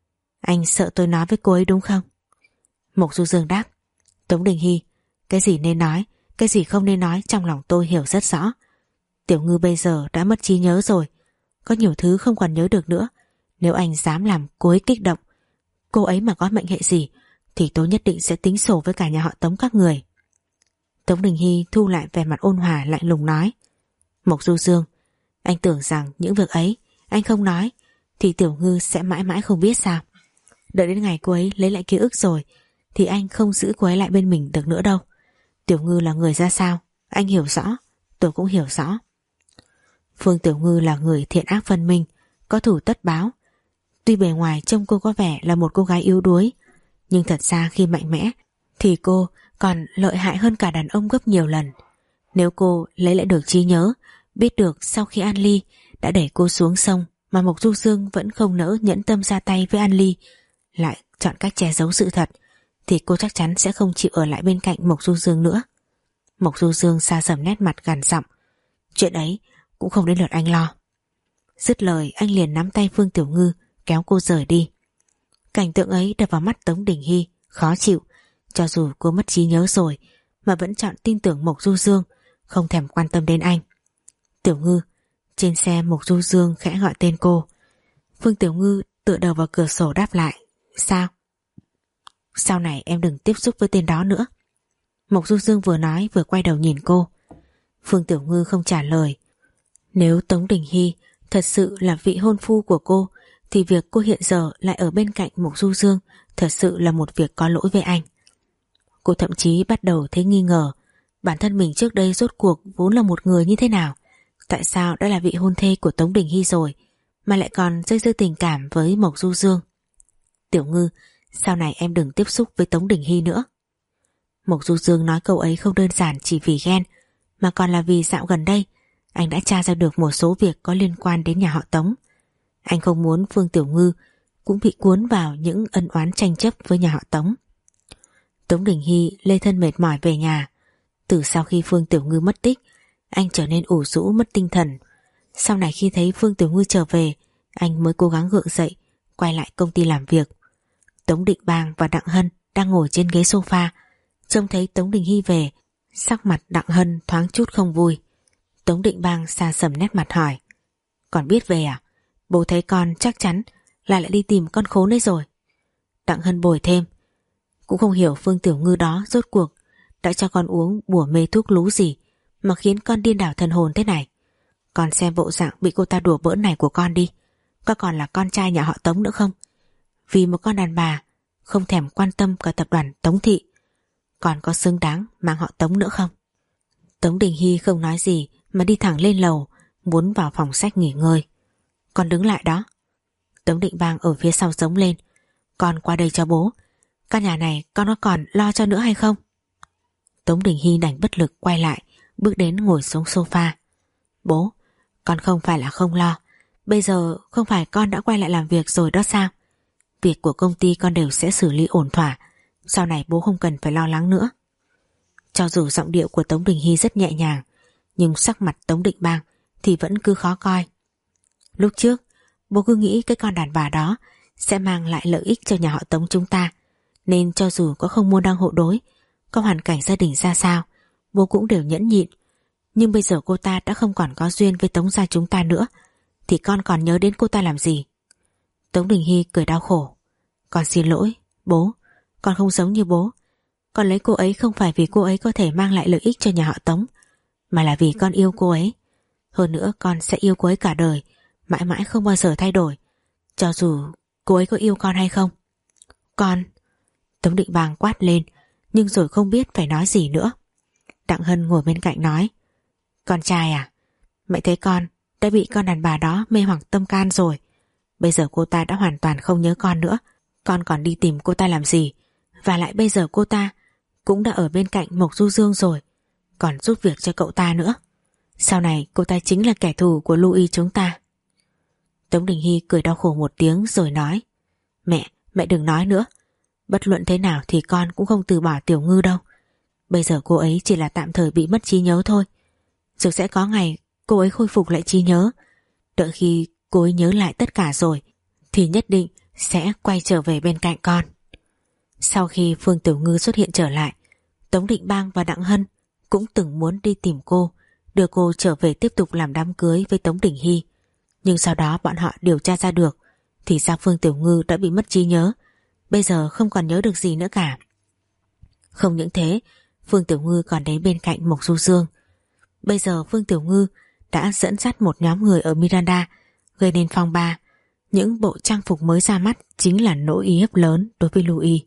anh sợ tôi nói với cô ấy đúng không? Mộc Du Dương đáp, Tống Đình Hy, cái gì nên nói, cái gì không nên nói trong lòng tôi hiểu rất rõ. Tiểu Ngư bây giờ đã mất trí nhớ rồi, có nhiều thứ không còn nhớ được nữa. Nếu anh dám làm cô ấy kích động, cô ấy mà có mệnh hệ gì thì tôi nhất định sẽ tính sổ với cả nhà họ Tống các người. Tống Đình Hy thu lại vẻ mặt ôn hòa lạnh lùng nói, Mộc Du Dương, anh tưởng rằng những việc ấy anh không nói thì Tiểu Ngư sẽ mãi mãi không biết sao? Đợi đến ngày cô ấy lấy lại ký ức rồi thì anh không giữ cô ấy lại bên mình được nữa đâu. Tiểu Ngư là người ra sao anh hiểu rõ, tôi cũng hiểu rõ. Phương Tiểu Ngư là người thiện ác phân minh, có thủ tất báo. Tuy bề ngoài trông cô có vẻ là một cô gái yếu đuối, nhưng thật ra khi mạnh mẽ thì cô còn lợi hại hơn cả đàn ông gấp nhiều lần. Nếu cô lấy lại được trí nhớ, biết được sau khi An Ly đã đẩy cô xuống sông mà Mộc Du Dương vẫn không nỡ nhẫn tâm ra tay với An Ly, lại chọn cách che giấu sự thật, thì cô chắc chắn sẽ không chịu ở lại bên cạnh Mộc Du Dương nữa. Mộc Du Dương xa sầm nét mặt gằn giọng, chuyện ấy cũng không đến lượt anh lo. Dứt lời anh liền nắm tay Phương Tiểu Ngư kéo cô rời đi. Cảnh tượng ấy đập vào mắt Tống Đình Hy, khó chịu. Cho dù cô mất trí nhớ rồi mà vẫn chọn tin tưởng Mộc Du Dương, không thèm quan tâm đến anh. Tiểu Ngư. Trên xe Mộc Du Dương khẽ gọi tên cô. Phương Tiểu Ngư tựa đầu vào cửa sổ đáp lại, sao? Sau này em đừng tiếp xúc với tên đó nữa. Mộc Du Dương vừa nói vừa quay đầu nhìn cô. Phương Tiểu Ngư không trả lời. Nếu Tống Đình Hy thật sự là vị hôn phu của cô thì việc cô hiện giờ lại ở bên cạnh Mộc Du Dương thật sự là một việc có lỗi với anh. Cô thậm chí bắt đầu thấy nghi ngờ bản thân mình trước đây rốt cuộc vốn là một người như thế nào. Tại sao đã là vị hôn thê của Tống Đình Hy rồi mà lại còn dây dưa tình cảm với Mộc Du Dương? Tiểu Ngư, sau này em đừng tiếp xúc với Tống Đình Hy nữa. Mộc Du Dương nói câu ấy không đơn giản chỉ vì ghen, mà còn là vì dạo gần đây anh đã tra ra được một số việc có liên quan đến nhà họ Tống. Anh không muốn Phương Tiểu Ngư cũng bị cuốn vào những ân oán tranh chấp với nhà họ Tống. Tống Đình Hy lê thân mệt mỏi về nhà. Từ sau khi Phương Tiểu Ngư mất tích, anh trở nên ủ rũ mất tinh thần. Sau này khi thấy Phương Tiểu Ngư trở về, anh mới cố gắng gượng dậy quay lại công ty làm việc. Tống Định Bang và Đặng Hân đang ngồi trên ghế sofa, trông thấy Tống Đình Hy về, sắc mặt Đặng Hân thoáng chút không vui. Tống Định Bang xa sầm nét mặt hỏi, còn biết về à? Bố thấy con chắc chắn là lại đi tìm con khốn ấy rồi. Đặng Hân bồi thêm, cũng không hiểu Phương Tiểu Ngư đó rốt cuộc đã cho con uống bùa mê thuốc lú gì mà khiến con điên đảo thần hồn thế này. Con xem bộ dạng bị cô ta đùa bỡn này của con đi, có còn là con trai nhà họ Tống nữa không? Vì một con đàn bà không thèm quan tâm cả tập đoàn Tống Thị, còn có xứng đáng mang họ Tống nữa không? Tống Đình Hy không nói gì mà đi thẳng lên lầu, muốn vào phòng sách nghỉ ngơi. Con đứng lại đó. Tống Định Bang ở phía sau giống lên, con qua đây cho bố. Căn nhà này con có còn lo cho nữa hay không? Tống Đình Hy đành bất lực quay lại, bước đến ngồi xuống sofa. Bố, con không phải là không lo. Bây giờ không phải con đã quay lại làm việc rồi đó sao? Việc của công ty con đều sẽ xử lý ổn thỏa, sau này bố không cần phải lo lắng nữa. Cho dù giọng điệu của Tống Đình Hy rất nhẹ nhàng, nhưng sắc mặt Tống Định Bang thì vẫn cứ khó coi. Lúc trước bố cứ nghĩ cái con đàn bà đó sẽ mang lại lợi ích cho nhà họ Tống chúng ta, nên cho dù có không môn đăng hộ đối, có hoàn cảnh gia đình ra sao, bố cũng đều nhẫn nhịn. Nhưng bây giờ cô ta đã không còn có duyên với Tống gia chúng ta nữa, thì con còn nhớ đến cô ta làm gì? Tống Đình Hy cười đau khổ. Con xin lỗi, bố, con không giống như bố. Con lấy cô ấy không phải vì cô ấy có thể mang lại lợi ích cho nhà họ Tống, mà là vì con yêu cô ấy. Hơn nữa con sẽ yêu cô ấy cả đời, mãi mãi không bao giờ thay đổi, cho dù cô ấy có yêu con hay không. Con... Tống Định Bang quát lên, nhưng rồi không biết phải nói gì nữa. Đặng Hân ngồi bên cạnh nói, con trai à, mẹ thấy con đã bị con đàn bà đó mê hoặc tâm can rồi. Bây giờ cô ta đã hoàn toàn không nhớ con nữa, con còn đi tìm cô ta làm gì? Và lại bây giờ cô ta cũng đã ở bên cạnh Mộc Du Dương rồi, còn giúp việc cho cậu ta nữa. Sau này cô ta chính là kẻ thù của Louis chúng ta. Tống Đình Hy cười đau khổ một tiếng rồi nói, Mẹ, mẹ đừng nói nữa. Bất luận thế nào thì con cũng không từ bỏ Tiểu Ngư đâu. Bây giờ cô ấy chỉ là tạm thời bị mất trí nhớ thôi, rồi sẽ có ngày cô ấy khôi phục lại trí nhớ. Đợi khi cô ấy nhớ lại tất cả rồi thì nhất định sẽ quay trở về bên cạnh con. Sau khi Phương Tiểu Ngư xuất hiện trở lại, Tống Định Bang và Đặng Hân cũng từng muốn đi tìm cô, đưa cô trở về tiếp tục làm đám cưới với Tống Đình Hy. Nhưng sau đó bọn họ điều tra ra được, thì ra Phương Tiểu Ngư đã bị mất trí nhớ, bây giờ không còn nhớ được gì nữa cả. Không những thế, Phương Tiểu Ngư còn đến bên cạnh Mộc Du Dương. Bây giờ Phương Tiểu Ngư đã dẫn dắt một nhóm người ở Miranda gây nên phong ba. Những bộ trang phục mới ra mắt chính là nỗi uy hiếp lớn đối với Louis.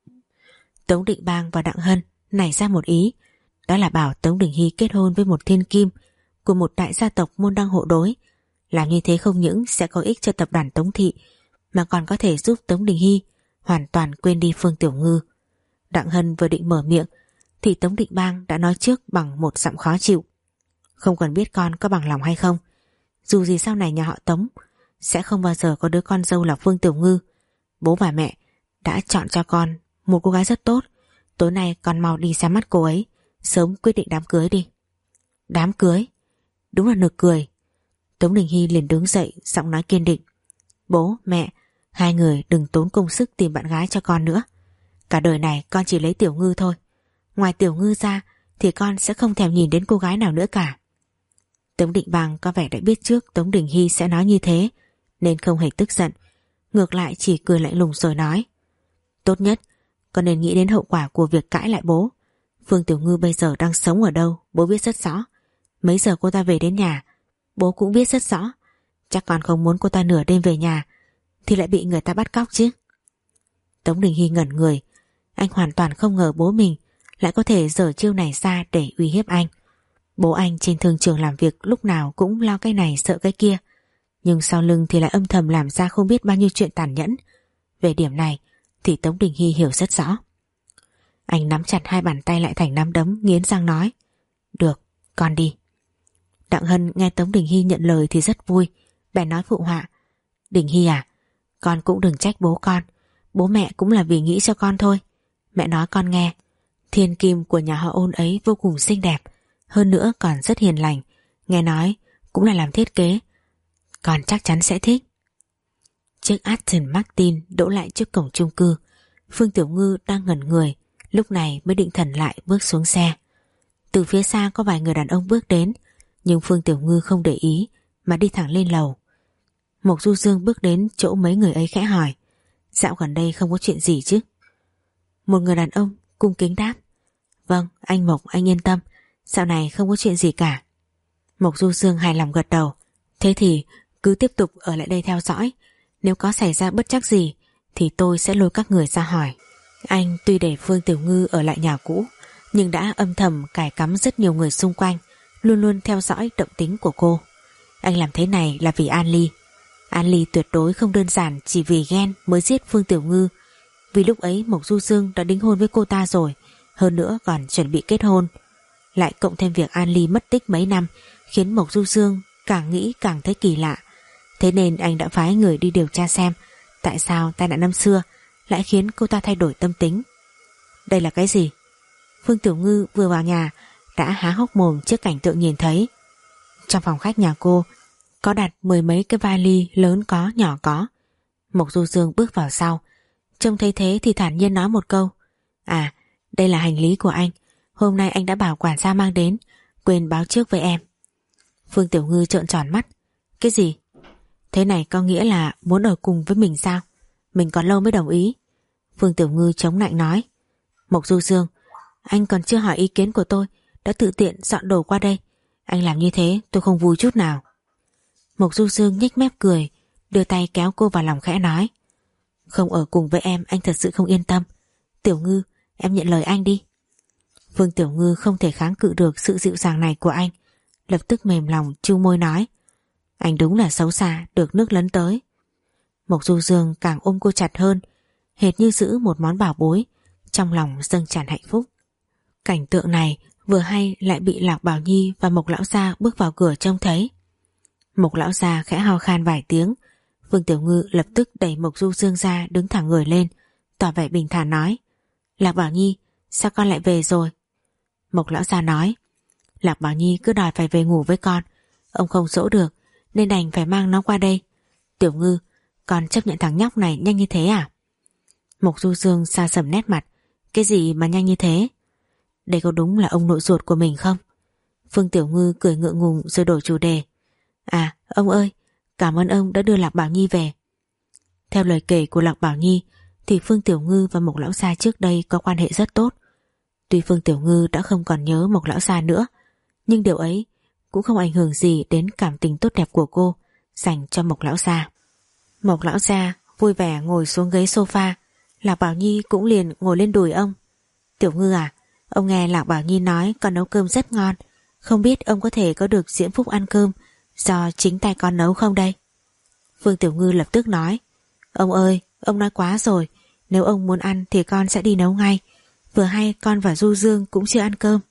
Tống Định Bang và Đặng Hân nảy ra một ý, đó là bảo Tống Đình Hy kết hôn với một thiên kim của một đại gia tộc môn đăng hộ đối. Làm như thế không những sẽ có ích cho tập đoàn Tống Thị, mà còn có thể giúp Tống Đình Hy hoàn toàn quên đi Phương Tiểu Ngư. Đặng Hân vừa định mở miệng thì Tống Định Bang đã nói trước bằng một giọng khó chịu, không cần biết con có bằng lòng hay không, dù gì sau này nhà họ Tống sẽ không bao giờ có đứa con dâu là Phương Tiểu Ngư. Bố và mẹ đã chọn cho con một cô gái rất tốt, tối nay con mau đi ra mắt cô ấy, sớm quyết định đám cưới đi. Đám cưới? Đúng là nực cười. Tống Đình Hy liền đứng dậy, giọng nói kiên định, bố, mẹ, hai người đừng tốn công sức tìm bạn gái cho con nữa. Cả đời này con chỉ lấy Tiểu Ngư thôi, ngoài Tiểu Ngư ra thì con sẽ không thèm nhìn đến cô gái nào nữa cả. Tống Định Bang có vẻ đã biết trước Tống Đình Hy sẽ nói như thế, nên không hề tức giận, ngược lại chỉ cười lạnh lùng rồi nói, tốt nhất con nên nghĩ đến hậu quả của việc cãi lại bố. Phương Tiểu Ngư bây giờ đang sống ở đâu bố biết rất rõ, mấy giờ cô ta về đến nhà bố cũng biết rất rõ. Chắc con không muốn cô ta nửa đêm về nhà thì lại bị người ta bắt cóc chứ. Tống Đình Hy ngẩn người, anh hoàn toàn không ngờ bố mình lại có thể giở chiêu này ra để uy hiếp anh. Bố anh trên thương trường làm việc lúc nào cũng lo cái này sợ cái kia, nhưng sau lưng thì lại âm thầm làm ra không biết bao nhiêu chuyện tàn nhẫn. Về điểm này thì Tống Đình Hy hiểu rất rõ. Anh nắm chặt hai bàn tay lại thành nắm đấm, nghiến răng nói, được, con đi. Đặng Hân nghe Tống Đình Hy nhận lời thì rất vui, bèn nói phụ họa, Đình Hy à, con cũng đừng trách bố con, bố mẹ cũng là vì nghĩ cho con thôi. Mẹ nói con nghe, thiên kim của nhà họ Ôn ấy vô cùng xinh đẹp, hơn nữa còn rất hiền lành, nghe nói cũng là làm thiết kế, con chắc chắn sẽ thích. Chiếc Aston Martin đỗ lại trước cổng chung cư. Phương Tiểu Ngư đang ngẩn người, lúc này mới định thần lại bước xuống xe. Từ phía xa có vài người đàn ông bước đến, nhưng Phương Tiểu Ngư không để ý mà đi thẳng lên lầu. Mộc Du Dương bước đến chỗ mấy người ấy khẽ hỏi: Dạo gần đây không có chuyện gì chứ? Một người đàn ông cung kính đáp: Vâng, anh Mộc, anh yên tâm, dạo này không có chuyện gì cả. Mộc Du Dương hài lòng gật đầu: Thế thì cứ tiếp tục ở lại đây theo dõi, nếu có xảy ra bất trắc gì thì tôi sẽ lôi các người ra hỏi. Anh tuy để Phương Tiểu Ngư ở lại nhà cũ, nhưng đã âm thầm cài cắm rất nhiều người xung quanh, luôn luôn theo dõi động tính của cô. Anh làm thế này là vì An Ly. An Ly tuyệt đối không đơn giản chỉ vì ghen mới giết Phương Tiểu Ngư. Vì lúc ấy Mộc Du Dương đã đính hôn với cô ta rồi, hơn nữa còn chuẩn bị kết hôn. Lại cộng thêm việc An Ly mất tích mấy năm, khiến Mộc Du Dương càng nghĩ càng thấy kỳ lạ. Thế nên anh đã phái người đi điều tra xem tại sao tai nạn năm xưa lại khiến cô ta thay đổi tâm tính. Đây là cái gì? Phương Tiểu Ngư vừa vào nhà đã há hốc mồm trước cảnh tượng nhìn thấy. Trong phòng khách nhà cô có đặt mười mấy cái vali, lớn có nhỏ có. Mộc Du Dương bước vào sau, trông thấy thế thì thản nhiên nói một câu: À, đây là hành lý của anh, hôm nay anh đã bảo quản gia mang đến, quên báo trước với em. Phương Tiểu Ngư trợn tròn mắt: Cái gì? Thế này có nghĩa là muốn ở cùng với mình sao? Mình còn lâu mới đồng ý. Phương Tiểu Ngư chống nạnh nói: Mộc Du Dương, anh còn chưa hỏi ý kiến của tôi đã tự tiện dọn đồ qua đây. Anh làm như thế tôi không vui chút nào. Mộc Du Dương nhếch mép cười, đưa tay kéo cô vào lòng khẽ nói: Không ở cùng với em anh thật sự không yên tâm. Tiểu Ngư, em nhận lời anh đi. Phương Tiểu Ngư không thể kháng cự được sự dịu dàng này của anh, lập tức mềm lòng chu môi nói: Anh đúng là xấu xa, được nước lấn tới. Mộc Du Dương càng ôm cô chặt hơn, hệt như giữ một món bảo bối, trong lòng dâng tràn hạnh phúc. Cảnh tượng này vừa hay lại bị Lạc Bảo Nhi và Mộc Lão Gia bước vào cửa trông thấy. Mộc Lão Gia khẽ ho khan vài tiếng. Phương Tiểu Ngư lập tức đẩy Mộc Du Dương ra, đứng thẳng người lên, tỏ vẻ bình thản nói: Lạc Bảo Nhi, sao con lại về rồi? Mộc Lão Gia nói: Lạc Bảo Nhi cứ đòi phải về ngủ với con, ông không dỗ được nên đành phải mang nó qua đây. Tiểu Ngư, con chấp nhận thằng nhóc này nhanh như thế à? Mộc Du Dương xa sầm nét mặt: Cái gì mà nhanh như thế? Đây có đúng là ông nội ruột của mình không? Phương Tiểu Ngư cười ngượng ngùng rồi đổi chủ đề: À, ông ơi, cảm ơn ông đã đưa Lạc Bảo Nhi về. Theo lời kể của Lạc Bảo Nhi thì Phương Tiểu Ngư và Mộc Lão Gia trước đây có quan hệ rất tốt. Tuy Phương Tiểu Ngư đã không còn nhớ Mộc Lão Gia nữa, nhưng điều ấy cũng không ảnh hưởng gì đến cảm tình tốt đẹp của cô dành cho Mộc Lão Gia. Mộc Lão Gia vui vẻ ngồi xuống ghế sofa, Lạc Bảo Nhi cũng liền ngồi lên đùi ông. Tiểu Ngư à, ông nghe Lạc Bảo Nhi nói con nấu cơm rất ngon, không biết ông có thể có được diễm phúc ăn cơm do chính tay con nấu không đây? Phương Tiểu Ngư lập tức nói: Ông ơi, ông nói quá rồi, nếu ông muốn ăn thì con sẽ đi nấu ngay, vừa hay con và Du Dương cũng chưa ăn cơm.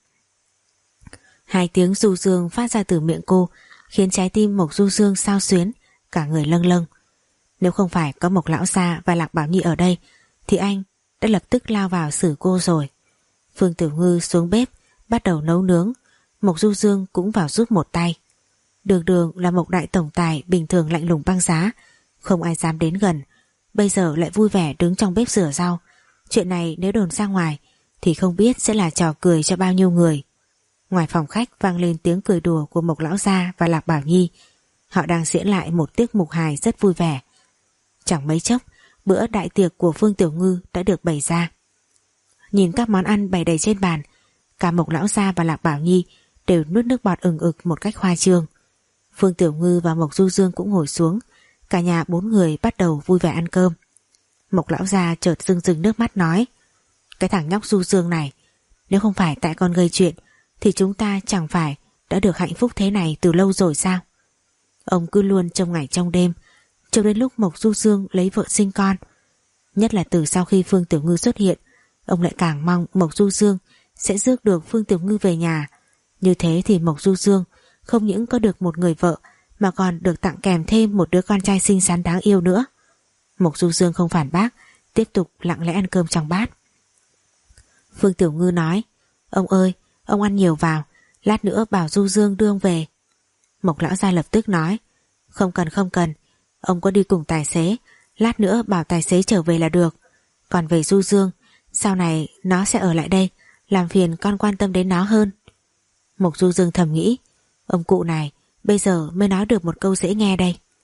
Hai tiếng Du Dương phát ra từ miệng cô khiến trái tim Mộc Du Dương xao xuyến, cả người lâng lâng. Nếu không phải có Mộc Lão Gia và Lạc Bảo Nhi ở đây thì anh đã lập tức lao vào xử cô rồi. Phương Tiểu Ngư xuống bếp bắt đầu nấu nướng, Mộc Du Dương cũng vào giúp một tay. Đường Đường là một đại tổng tài bình thường lạnh lùng băng giá, không ai dám đến gần, bây giờ lại vui vẻ đứng trong bếp rửa rau. Chuyện này nếu đồn ra ngoài thì không biết sẽ là trò cười cho bao nhiêu người. Ngoài phòng khách vang lên tiếng cười đùa của Mộc Lão Gia và Lạc Bảo Nhi. Họ đang diễn lại một tiết mục hài rất vui vẻ. Chẳng mấy chốc, bữa đại tiệc của Phương Tiểu Ngư đã được bày ra. Nhìn các món ăn bày đầy trên bàn, cả Mộc Lão Gia và Lạc Bảo Nhi đều nuốt nước bọt ừng ực một cách khoa trương. Phương Tiểu Ngư và Mộc Du Dương cũng ngồi xuống, cả nhà bốn người bắt đầu vui vẻ ăn cơm. Mộc Lão Gia chợt rưng rưng nước mắt nói: Cái thằng nhóc Du Dương này, nếu không phải tại con gây chuyện thì chúng ta chẳng phải đã được hạnh phúc thế này từ lâu rồi sao? Ông cứ luôn trông ngày trông đêm cho đến lúc Mộc Du Dương lấy vợ sinh con. Nhất là từ sau khi Phương Tiểu Ngư xuất hiện, ông lại càng mong Mộc Du Dương sẽ rước được Phương Tiểu Ngư về nhà. Như thế thì Mộc Du Dương không những có được một người vợ mà còn được tặng kèm thêm một đứa con trai xinh xắn đáng yêu nữa. Mộc Du Dương không phản bác, tiếp tục lặng lẽ ăn cơm trong bát. Phương Tiểu Ngư nói: Ông ơi, ông ăn nhiều vào, lát nữa bảo Du Dương đưa ông về. Mộc Lão Gia lập tức nói: Không cần không cần, ông có đi cùng tài xế, lát nữa bảo tài xế trở về là được. Còn về Du Dương, sau này nó sẽ ở lại đây, làm phiền con quan tâm đến nó hơn. Mộc Du Dương thầm nghĩ: Ông cụ này bây giờ mới nói được một câu dễ nghe đây.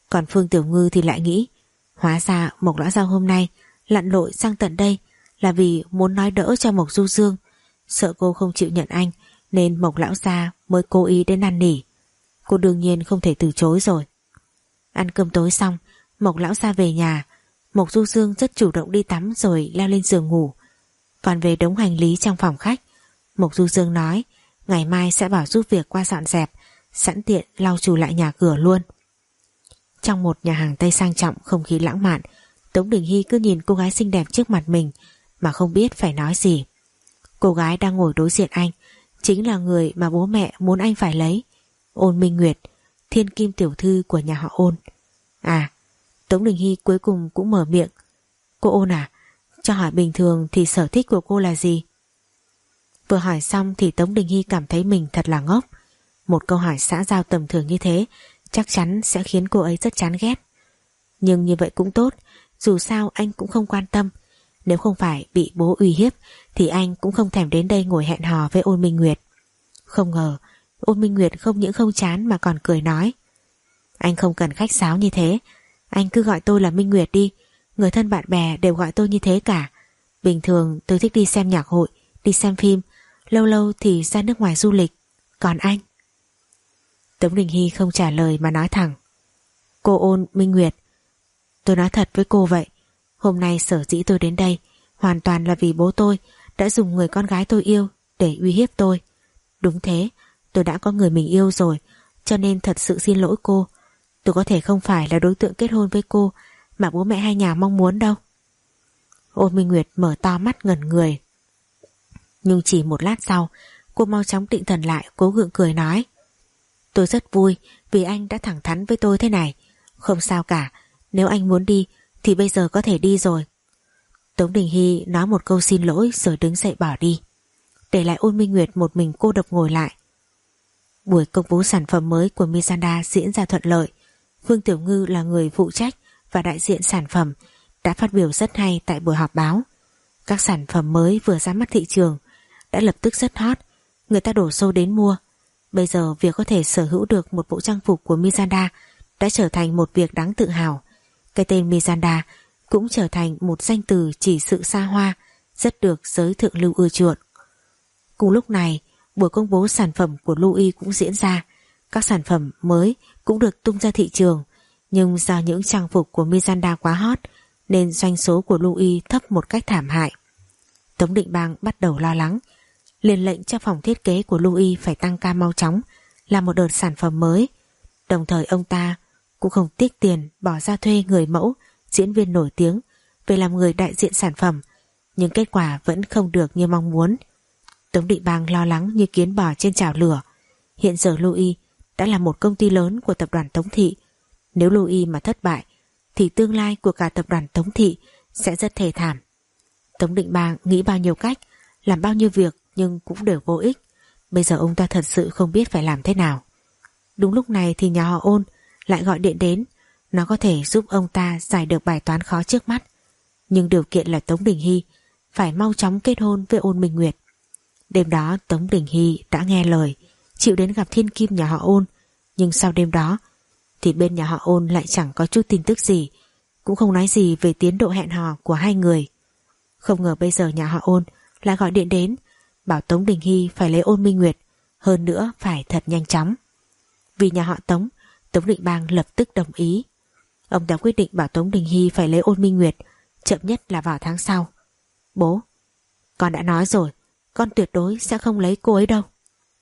Còn Phương Tiểu Ngư thì lại nghĩ hóa ra Mộc lão gia hôm nay lặn lội sang tận đây là vì muốn nói đỡ cho Mộc Du Dương, sợ cô không chịu nhận anh nên Mộc lão gia mới cố ý đến năn nỉ. Cô đương nhiên không thể từ chối rồi. Ăn cơm tối xong, Mộc lão gia về nhà. Mộc Du Dương rất chủ động đi tắm rồi leo lên giường ngủ. Còn về đống hành lý trong phòng khách, Mộc Du Dương nói ngày mai sẽ bảo giúp việc qua dọn dẹp, sẵn tiện lau chùi lại nhà cửa luôn. Trong một nhà hàng Tây sang trọng, không khí lãng mạn, Tống Đình Hy cứ nhìn cô gái xinh đẹp trước mặt mình mà không biết phải nói gì. Cô gái đang ngồi đối diện anh chính là người mà bố mẹ muốn anh phải lấy, Ôn Minh Nguyệt, thiên kim tiểu thư của nhà họ Ôn. À, Tống Đình Hy cuối cùng cũng mở miệng. Cô Ôn à, cho hỏi bình thường thì sở thích của cô là gì? Vừa hỏi xong thì Tống Đình Hy cảm thấy mình thật là ngốc. Một câu hỏi xã giao tầm thường như thế chắc chắn sẽ khiến cô ấy rất chán ghét. Nhưng như vậy cũng tốt, dù sao anh cũng không quan tâm. Nếu không phải bị bố uy hiếp thì anh cũng không thèm đến đây ngồi hẹn hò với Ôn Minh Nguyệt. Không ngờ Ôn Minh Nguyệt không những không chán mà còn cười nói: Anh không cần khách sáo như thế, anh cứ gọi tôi là Minh Nguyệt đi. Người thân bạn bè đều gọi tôi như thế cả. Bình thường tôi thích đi xem nhạc hội, đi xem phim, lâu lâu thì ra nước ngoài du lịch. Còn anh? Tống Đình Hy không trả lời mà nói thẳng: Cô Ôn Minh Nguyệt, tôi nói thật với cô vậy, hôm nay sở dĩ tôi đến đây hoàn toàn là vì bố tôi đã dùng người con gái tôi yêu để uy hiếp tôi. Đúng thế, tôi đã có người mình yêu rồi, cho nên thật sự xin lỗi cô. Tôi có thể không phải là đối tượng kết hôn với cô mà bố mẹ hai nhà mong muốn đâu. Ôn Minh Nguyệt mở to mắt ngẩn người. Nhưng chỉ một lát sau, cô mau chóng định thần lại, cố gượng cười nói: Tôi rất vui vì anh đã thẳng thắn với tôi thế này. Không sao cả, nếu anh muốn đi thì bây giờ có thể đi rồi. Tống Đình Hy nói một câu xin lỗi rồi đứng dậy bỏ đi, để lại Ôn Minh Nguyệt một mình cô độc ngồi lại. Buổi công bố sản phẩm mới của Mizanda diễn ra thuận lợi. Phương Tiểu Ngư là người phụ trách và đại diện sản phẩm đã phát biểu rất hay tại buổi họp báo. Các sản phẩm mới vừa ra mắt thị trường đã lập tức rất hot, người ta đổ xô đến mua. Bây giờ việc có thể sở hữu được một bộ trang phục của Mizanda đã trở thành một việc đáng tự hào. Cái tên Mizanda cũng trở thành một danh từ chỉ sự xa hoa, rất được giới thượng lưu ưa chuộng. Cùng lúc này, buổi công bố sản phẩm của Louis cũng diễn ra. Các sản phẩm mới cũng được tung ra thị trường, nhưng do những trang phục của Mizanda quá hot nên doanh số của Louis thấp một cách thảm hại. Tống Định Bang bắt đầu lo lắng, liền lệnh cho phòng thiết kế của Louis phải tăng ca mau chóng làm một đợt sản phẩm mới. Đồng thời ông ta cũng không tiếc tiền bỏ ra thuê người mẫu, diễn viên nổi tiếng về làm người đại diện sản phẩm, nhưng kết quả vẫn không được như mong muốn. Tống Định Bang lo lắng như kiến bò trên chảo lửa. Hiện giờ Louis đã là một công ty lớn của tập đoàn Tống Thị. Nếu Louis mà thất bại thì tương lai của cả tập đoàn Tống Thị sẽ rất thê thảm. Tống Định Bang nghĩ bao nhiêu cách, làm bao nhiêu việc nhưng cũng đều vô ích. Bây giờ ông ta thật sự không biết phải làm thế nào. Đúng lúc này thì nhà họ Ôn lại gọi điện đến. Nó có thể giúp ông ta giải được bài toán khó trước mắt, nhưng điều kiện là Tống Đình Hy phải mau chóng kết hôn với Ôn Minh Nguyệt. Đêm đó Tống Đình Hy đã nghe lời, chịu đến gặp thiên kim nhà họ Ôn. Nhưng sau đêm đó thì bên nhà họ Ôn lại chẳng có chút tin tức gì, cũng không nói gì về tiến độ hẹn hò của hai người. Không ngờ bây giờ nhà họ Ôn lại gọi điện đến, bảo Tống Đình Hy phải lấy Ôn Minh Nguyệt, hơn nữa phải thật nhanh chóng. Vì nhà họ Tống, Tống Định Bang lập tức đồng ý. Ông đã quyết định bảo Tống Đình Hy phải lấy Ôn Minh Nguyệt, chậm nhất là vào tháng sau. Bố, con đã nói rồi, con tuyệt đối sẽ không lấy cô ấy đâu.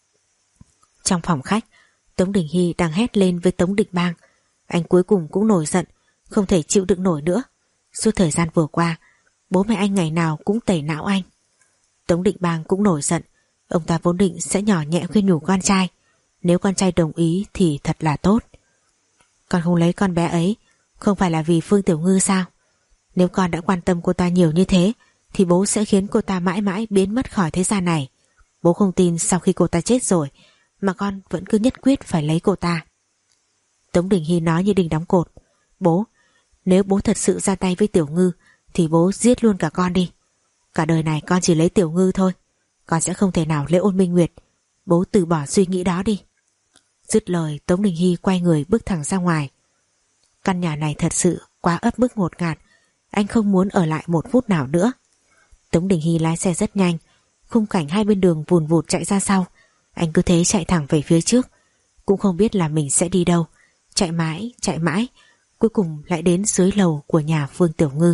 Trong phòng khách, Tống Đình Hy đang hét lên với Tống Định Bang. Anh cuối cùng cũng nổi giận, không thể chịu đựng nổi nữa. Suốt thời gian vừa qua, bố mẹ anh ngày nào cũng tẩy não anh. Tống Định Bang cũng nổi giận. Ông ta vốn định sẽ nhỏ nhẹ khuyên nhủ con trai, nếu con trai đồng ý thì thật là tốt. Con không lấy con bé ấy không phải là vì Phương Tiểu Ngư sao? Nếu con đã quan tâm cô ta nhiều như thế thì bố sẽ khiến cô ta mãi mãi biến mất khỏi thế gian này. Bố không tin sau khi cô ta chết rồi mà con vẫn cứ nhất quyết phải lấy cô ta. Tống Đình Hy nói như đinh đóng cột. Bố, nếu bố thật sự ra tay với Tiểu Ngư thì bố giết luôn cả con đi. Cả đời này con chỉ lấy Tiểu Ngư thôi, con sẽ không thể nào lấy Ôn Minh Nguyệt. Bố từ bỏ suy nghĩ đó đi. Dứt lời Tống Đình Hy quay người bước thẳng ra ngoài. Căn nhà này thật sự quá ấp bức ngột ngạt, anh không muốn ở lại một phút nào nữa. Tống Đình Hy lái xe rất nhanh, khung cảnh hai bên đường vùn vụt chạy ra sau. Anh cứ thế chạy thẳng về phía trước, cũng không biết là mình sẽ đi đâu. Chạy mãi, chạy mãi, cuối cùng lại đến dưới lầu của nhà Phương Tiểu Ngư.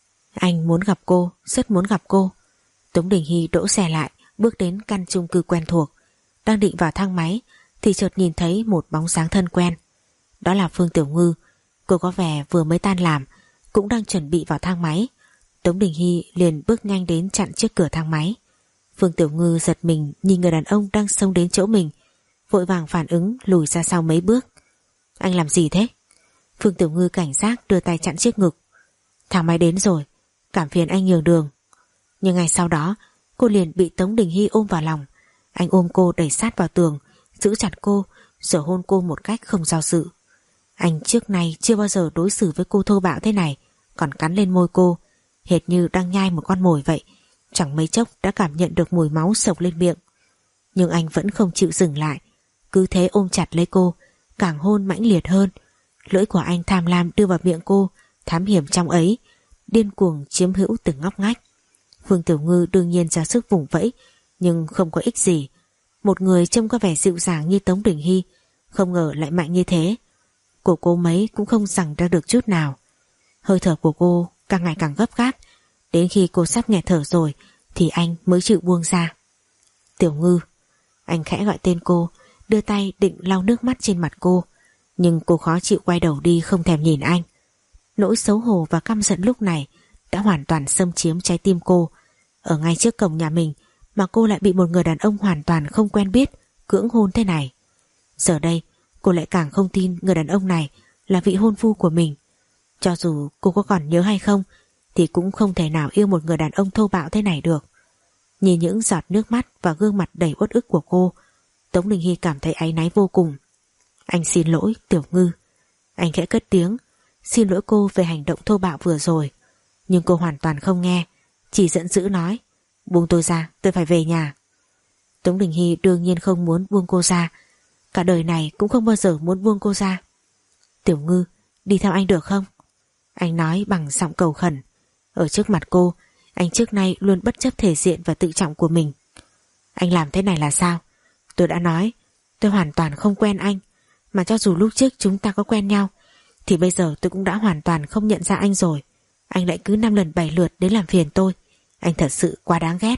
Anh muốn gặp cô, rất muốn gặp cô. Tống Đình Hy đỗ xe lại, bước đến căn chung cư quen thuộc. Đang định vào thang máy thì chợt nhìn thấy một bóng dáng thân quen. Đó là Phương Tiểu Ngư. Cô có vẻ vừa mới tan làm, cũng đang chuẩn bị vào thang máy. Tống Đình Hy liền bước nhanh đến chặn trước cửa thang máy. Phương Tiểu Ngư giật mình nhìn người đàn ông đang xông đến chỗ mình, vội vàng phản ứng lùi ra sau mấy bước. Anh làm gì thế? Phương Tiểu Ngư cảnh giác đưa tay chặn trước ngực. Thang máy đến rồi, cảm phiền anh nhường đường. Nhưng ngay sau đó cô liền bị Tống Đình Hy ôm vào lòng. Anh ôm cô đẩy sát vào tường, giữ chặt cô rồi hôn cô một cách không do dự. Anh trước nay chưa bao giờ đối xử với cô thô bạo thế này, còn cắn lên môi cô, hệt như đang nhai một con mồi vậy. Chẳng mấy chốc đã cảm nhận được mùi máu sộc lên miệng. Nhưng anh vẫn không chịu dừng lại, cứ thế ôm chặt lấy cô, càng hôn mãnh liệt hơn. Lưỡi của anh tham lam đưa vào miệng cô, thám hiểm trong ấy, điên cuồng chiếm hữu từng ngóc ngách. Phương Tiểu Ngư đương nhiên ra sức vùng vẫy, nhưng không có ích gì. Một người trông có vẻ dịu dàng như Tống Đình Hy, không ngờ lại mạnh như thế. Của cô mấy cũng không giằng ra được chút nào. Hơi thở của cô càng ngày càng gấp gáp, đến khi cô sắp nghẹt thở rồi thì anh mới chịu buông ra. Tiểu Ngư. Anh khẽ gọi tên cô, đưa tay định lau nước mắt trên mặt cô, nhưng cô khó chịu quay đầu đi không thèm nhìn anh. Nỗi xấu hổ và căm giận lúc này đã hoàn toàn xâm chiếm trái tim cô. Ở ngay trước cổng nhà mình mà cô lại bị một người đàn ông hoàn toàn không quen biết cưỡng hôn thế này. Giờ đây cô lại càng không tin người đàn ông này là vị hôn phu của mình. Cho dù cô có còn nhớ hay không thì cũng không thể nào yêu một người đàn ông thô bạo thế này được. Nhìn những giọt nước mắt và gương mặt đầy uất ức của cô, Tống Đình Hy cảm thấy áy náy vô cùng. Anh xin lỗi Tiểu Ngư. Anh khẽ cất tiếng, xin lỗi cô về hành động thô bạo vừa rồi. Nhưng cô hoàn toàn không nghe, chỉ giận dữ nói, buông tôi ra, tôi phải về nhà. Tống Đình Hy đương nhiên không muốn buông cô ra, cả đời này cũng không bao giờ muốn buông cô ra. Tiểu Ngư, đi theo anh được không? Anh nói bằng giọng cầu khẩn. Ở trước mặt cô, anh trước nay luôn bất chấp thể diện và tự trọng của mình. Anh làm thế này là sao? Tôi đã nói, tôi hoàn toàn không quen anh, mà cho dù lúc trước chúng ta có quen nhau thì bây giờ tôi cũng đã hoàn toàn không nhận ra anh rồi. Anh lại cứ năm lần bảy lượt đến làm phiền tôi. Anh thật sự quá đáng ghét.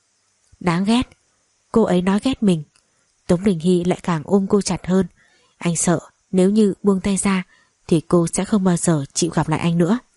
Đáng ghét? Cô ấy nói ghét mình. Tống Đình Hy lại càng ôm cô chặt hơn. Anh sợ nếu như buông tay ra thì cô sẽ không bao giờ chịu gặp lại anh nữa.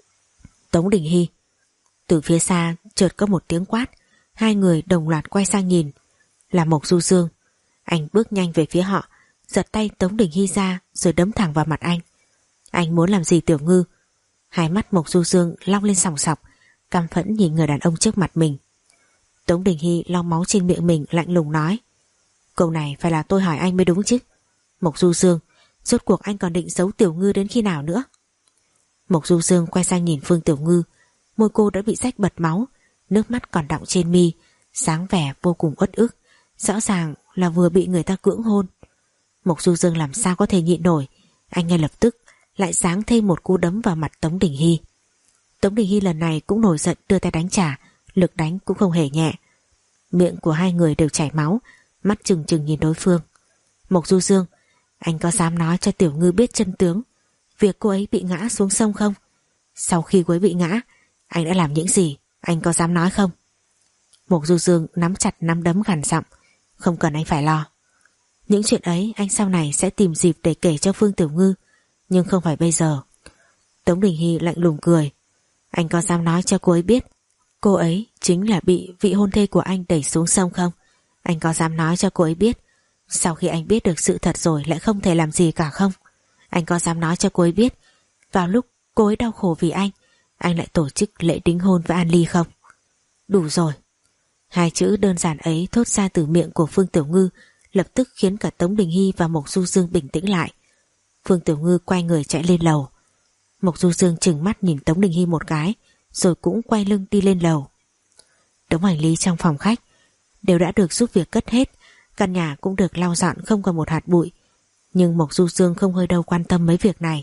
Tống Đình Hy. Từ phía xa chợt có một tiếng quát. Hai người đồng loạt quay sang nhìn. Là Mộc Du Dương. Anh bước nhanh về phía họ, giật tay Tống Đình Hy ra rồi đấm thẳng vào mặt anh. Anh muốn làm gì Tiểu Ngư? Hai mắt Mộc Du Dương long lên sòng sọc, căm phẫn nhìn người đàn ông trước mặt mình. Tống Đình Hy lau máu trên miệng mình, lạnh lùng nói, câu này phải là tôi hỏi anh mới đúng chứ. Mộc Du Dương, rốt cuộc anh còn định giấu Tiểu Ngư đến khi nào nữa? Mộc Du Dương quay sang nhìn Phương Tiểu Ngư, môi cô đã bị rách bật máu, nước mắt còn đọng trên mi, dáng vẻ vô cùng uất ức, rõ ràng là vừa bị người ta cưỡng hôn. Mộc Du Dương làm sao có thể nhịn nổi, anh ngay lập tức lại giáng thêm một cú đấm vào mặt Tống Đình Hy. Tống Đình Hy lần này cũng nổi giận đưa tay đánh trả, lực đánh cũng không hề nhẹ. Miệng của hai người đều chảy máu, mắt trừng trừng nhìn đối phương. Mộc Du Dương, anh có dám nói cho Tiểu Ngư biết chân tướng việc cô ấy bị ngã xuống sông không? Sau khi cô ấy bị ngã, anh đã làm những gì, anh có dám nói không? Mộc Du Dương nắm chặt nắm đấm gằn giọng, không cần anh phải lo. Những chuyện ấy anh sau này sẽ tìm dịp để kể cho Phương Tiểu Ngư, nhưng không phải bây giờ. Tống Đình Hy lạnh lùng cười, anh có dám nói cho cô ấy biết cô ấy chính là bị vị hôn thê của anh đẩy xuống sông không? Anh có dám nói cho cô ấy biết sau khi anh biết được sự thật rồi lại không thể làm gì cả không? Anh có dám nói cho cô ấy biết vào lúc cô ấy đau khổ vì anh, anh lại tổ chức lễ đính hôn với An Ly không? Đủ rồi. Hai chữ đơn giản ấy thốt ra từ miệng của Phương Tiểu Ngư lập tức khiến cả Tống Đình Hy và Mộc Du Dương bình tĩnh lại. Phương Tiểu Ngư quay người chạy lên lầu. Mộc Du Dương trừng mắt nhìn Tống Đình Hy một cái rồi cũng quay lưng đi lên lầu. Đống hành lý trong phòng khách đều đã được giúp việc cất hết, căn nhà cũng được lau dọn không còn một hạt bụi. Nhưng Mộc Du Dương không hơi đâu quan tâm mấy việc này,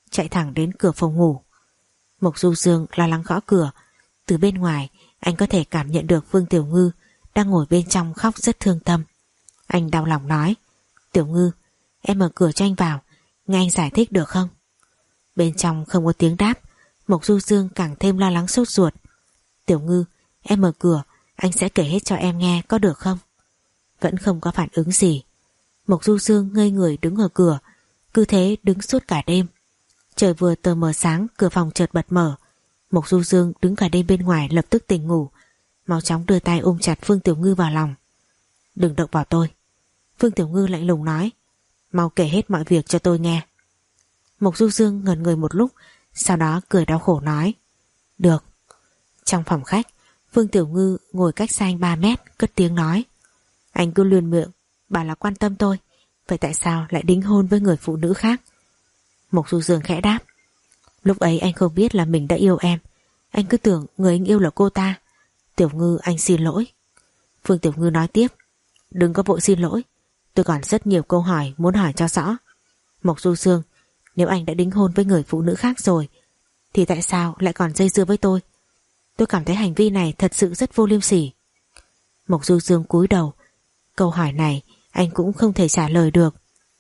chạy thẳng đến cửa phòng ngủ. Mộc Du Dương lo lắng gõ cửa. Từ bên ngoài anh có thể cảm nhận được Phương Tiểu Ngư đang ngồi bên trong khóc rất thương tâm. Anh đau lòng nói: Tiểu Ngư, em mở cửa cho anh vào, nghe anh giải thích được không? Bên trong không có tiếng đáp. Mộc Du Dương càng thêm lo lắng sốt ruột. Tiểu Ngư, em mở cửa, anh sẽ kể hết cho em nghe, có được không? Vẫn không có phản ứng gì. Mộc Du Dương ngây người đứng ở cửa, cứ thế đứng suốt cả đêm. Trời vừa tờ mờ sáng, cửa phòng chợt bật mở. Mộc Du Dương đứng cả đêm bên ngoài lập tức tỉnh ngủ, mau chóng đưa tay ôm chặt Phương Tiểu Ngư vào lòng. Đừng động vào tôi. Phương Tiểu Ngư lạnh lùng nói: Mau kể hết mọi việc cho tôi nghe. Mộc Du Dương ngẩn người một lúc, sau đó cười đau khổ nói: Được. Trong phòng khách, Phương Tiểu Ngư ngồi cách xa anh ba mét, cất tiếng nói: Anh cứ luyên miệng bảo là quan tâm tôi, vậy tại sao lại đính hôn với người phụ nữ khác? Mộc Du Dương khẽ đáp: Lúc ấy anh không biết là mình đã yêu em, anh cứ tưởng người anh yêu là cô ta. Tiểu Ngư, anh xin lỗi. Phương Tiểu Ngư nói tiếp: Đừng có vội xin lỗi, tôi còn rất nhiều câu hỏi muốn hỏi cho rõ. Mộc Du Dương, nếu anh đã đính hôn với người phụ nữ khác rồi thì tại sao lại còn dây dưa với tôi? Tôi cảm thấy hành vi này thật sự rất vô liêm sỉ. Mộc Du Dương cúi đầu. Câu hỏi này anh cũng không thể trả lời được.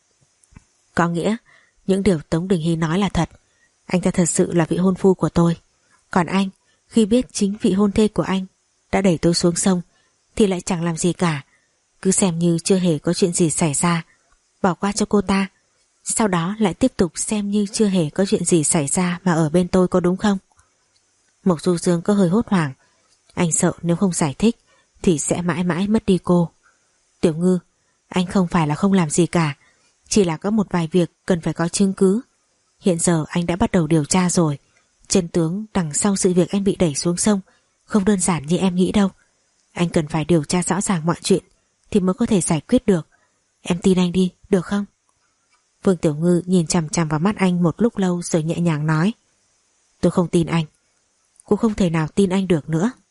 Có nghĩa những điều Tống Đình Hy nói là thật. Anh ta thật sự là vị hôn phu của tôi. Còn anh, khi biết chính vị hôn thê của anh đã đẩy tôi xuống sông thì lại chẳng làm gì cả, cứ xem như chưa hề có chuyện gì xảy ra, bỏ qua cho cô ta, sau đó lại tiếp tục xem như chưa hề có chuyện gì xảy ra mà ở bên tôi, có đúng không? Mộc Du Dương có hơi hốt hoảng. Anh sợ nếu không giải thích thì sẽ mãi mãi mất đi cô. Tiểu Ngư, anh không phải là không làm gì cả, chỉ là có một vài việc cần phải có chứng cứ. Hiện giờ anh đã bắt đầu điều tra rồi. Chân tướng đằng sau sự việc anh bị đẩy xuống sông không đơn giản như em nghĩ đâu. Anh cần phải điều tra rõ ràng mọi chuyện thì mới có thể giải quyết được. Em tin anh đi, được không? Phương Tiểu Ngư nhìn chằm chằm vào mắt anh một lúc lâu rồi nhẹ nhàng nói: Tôi không tin anh. Cũng không thể nào tin anh được nữa.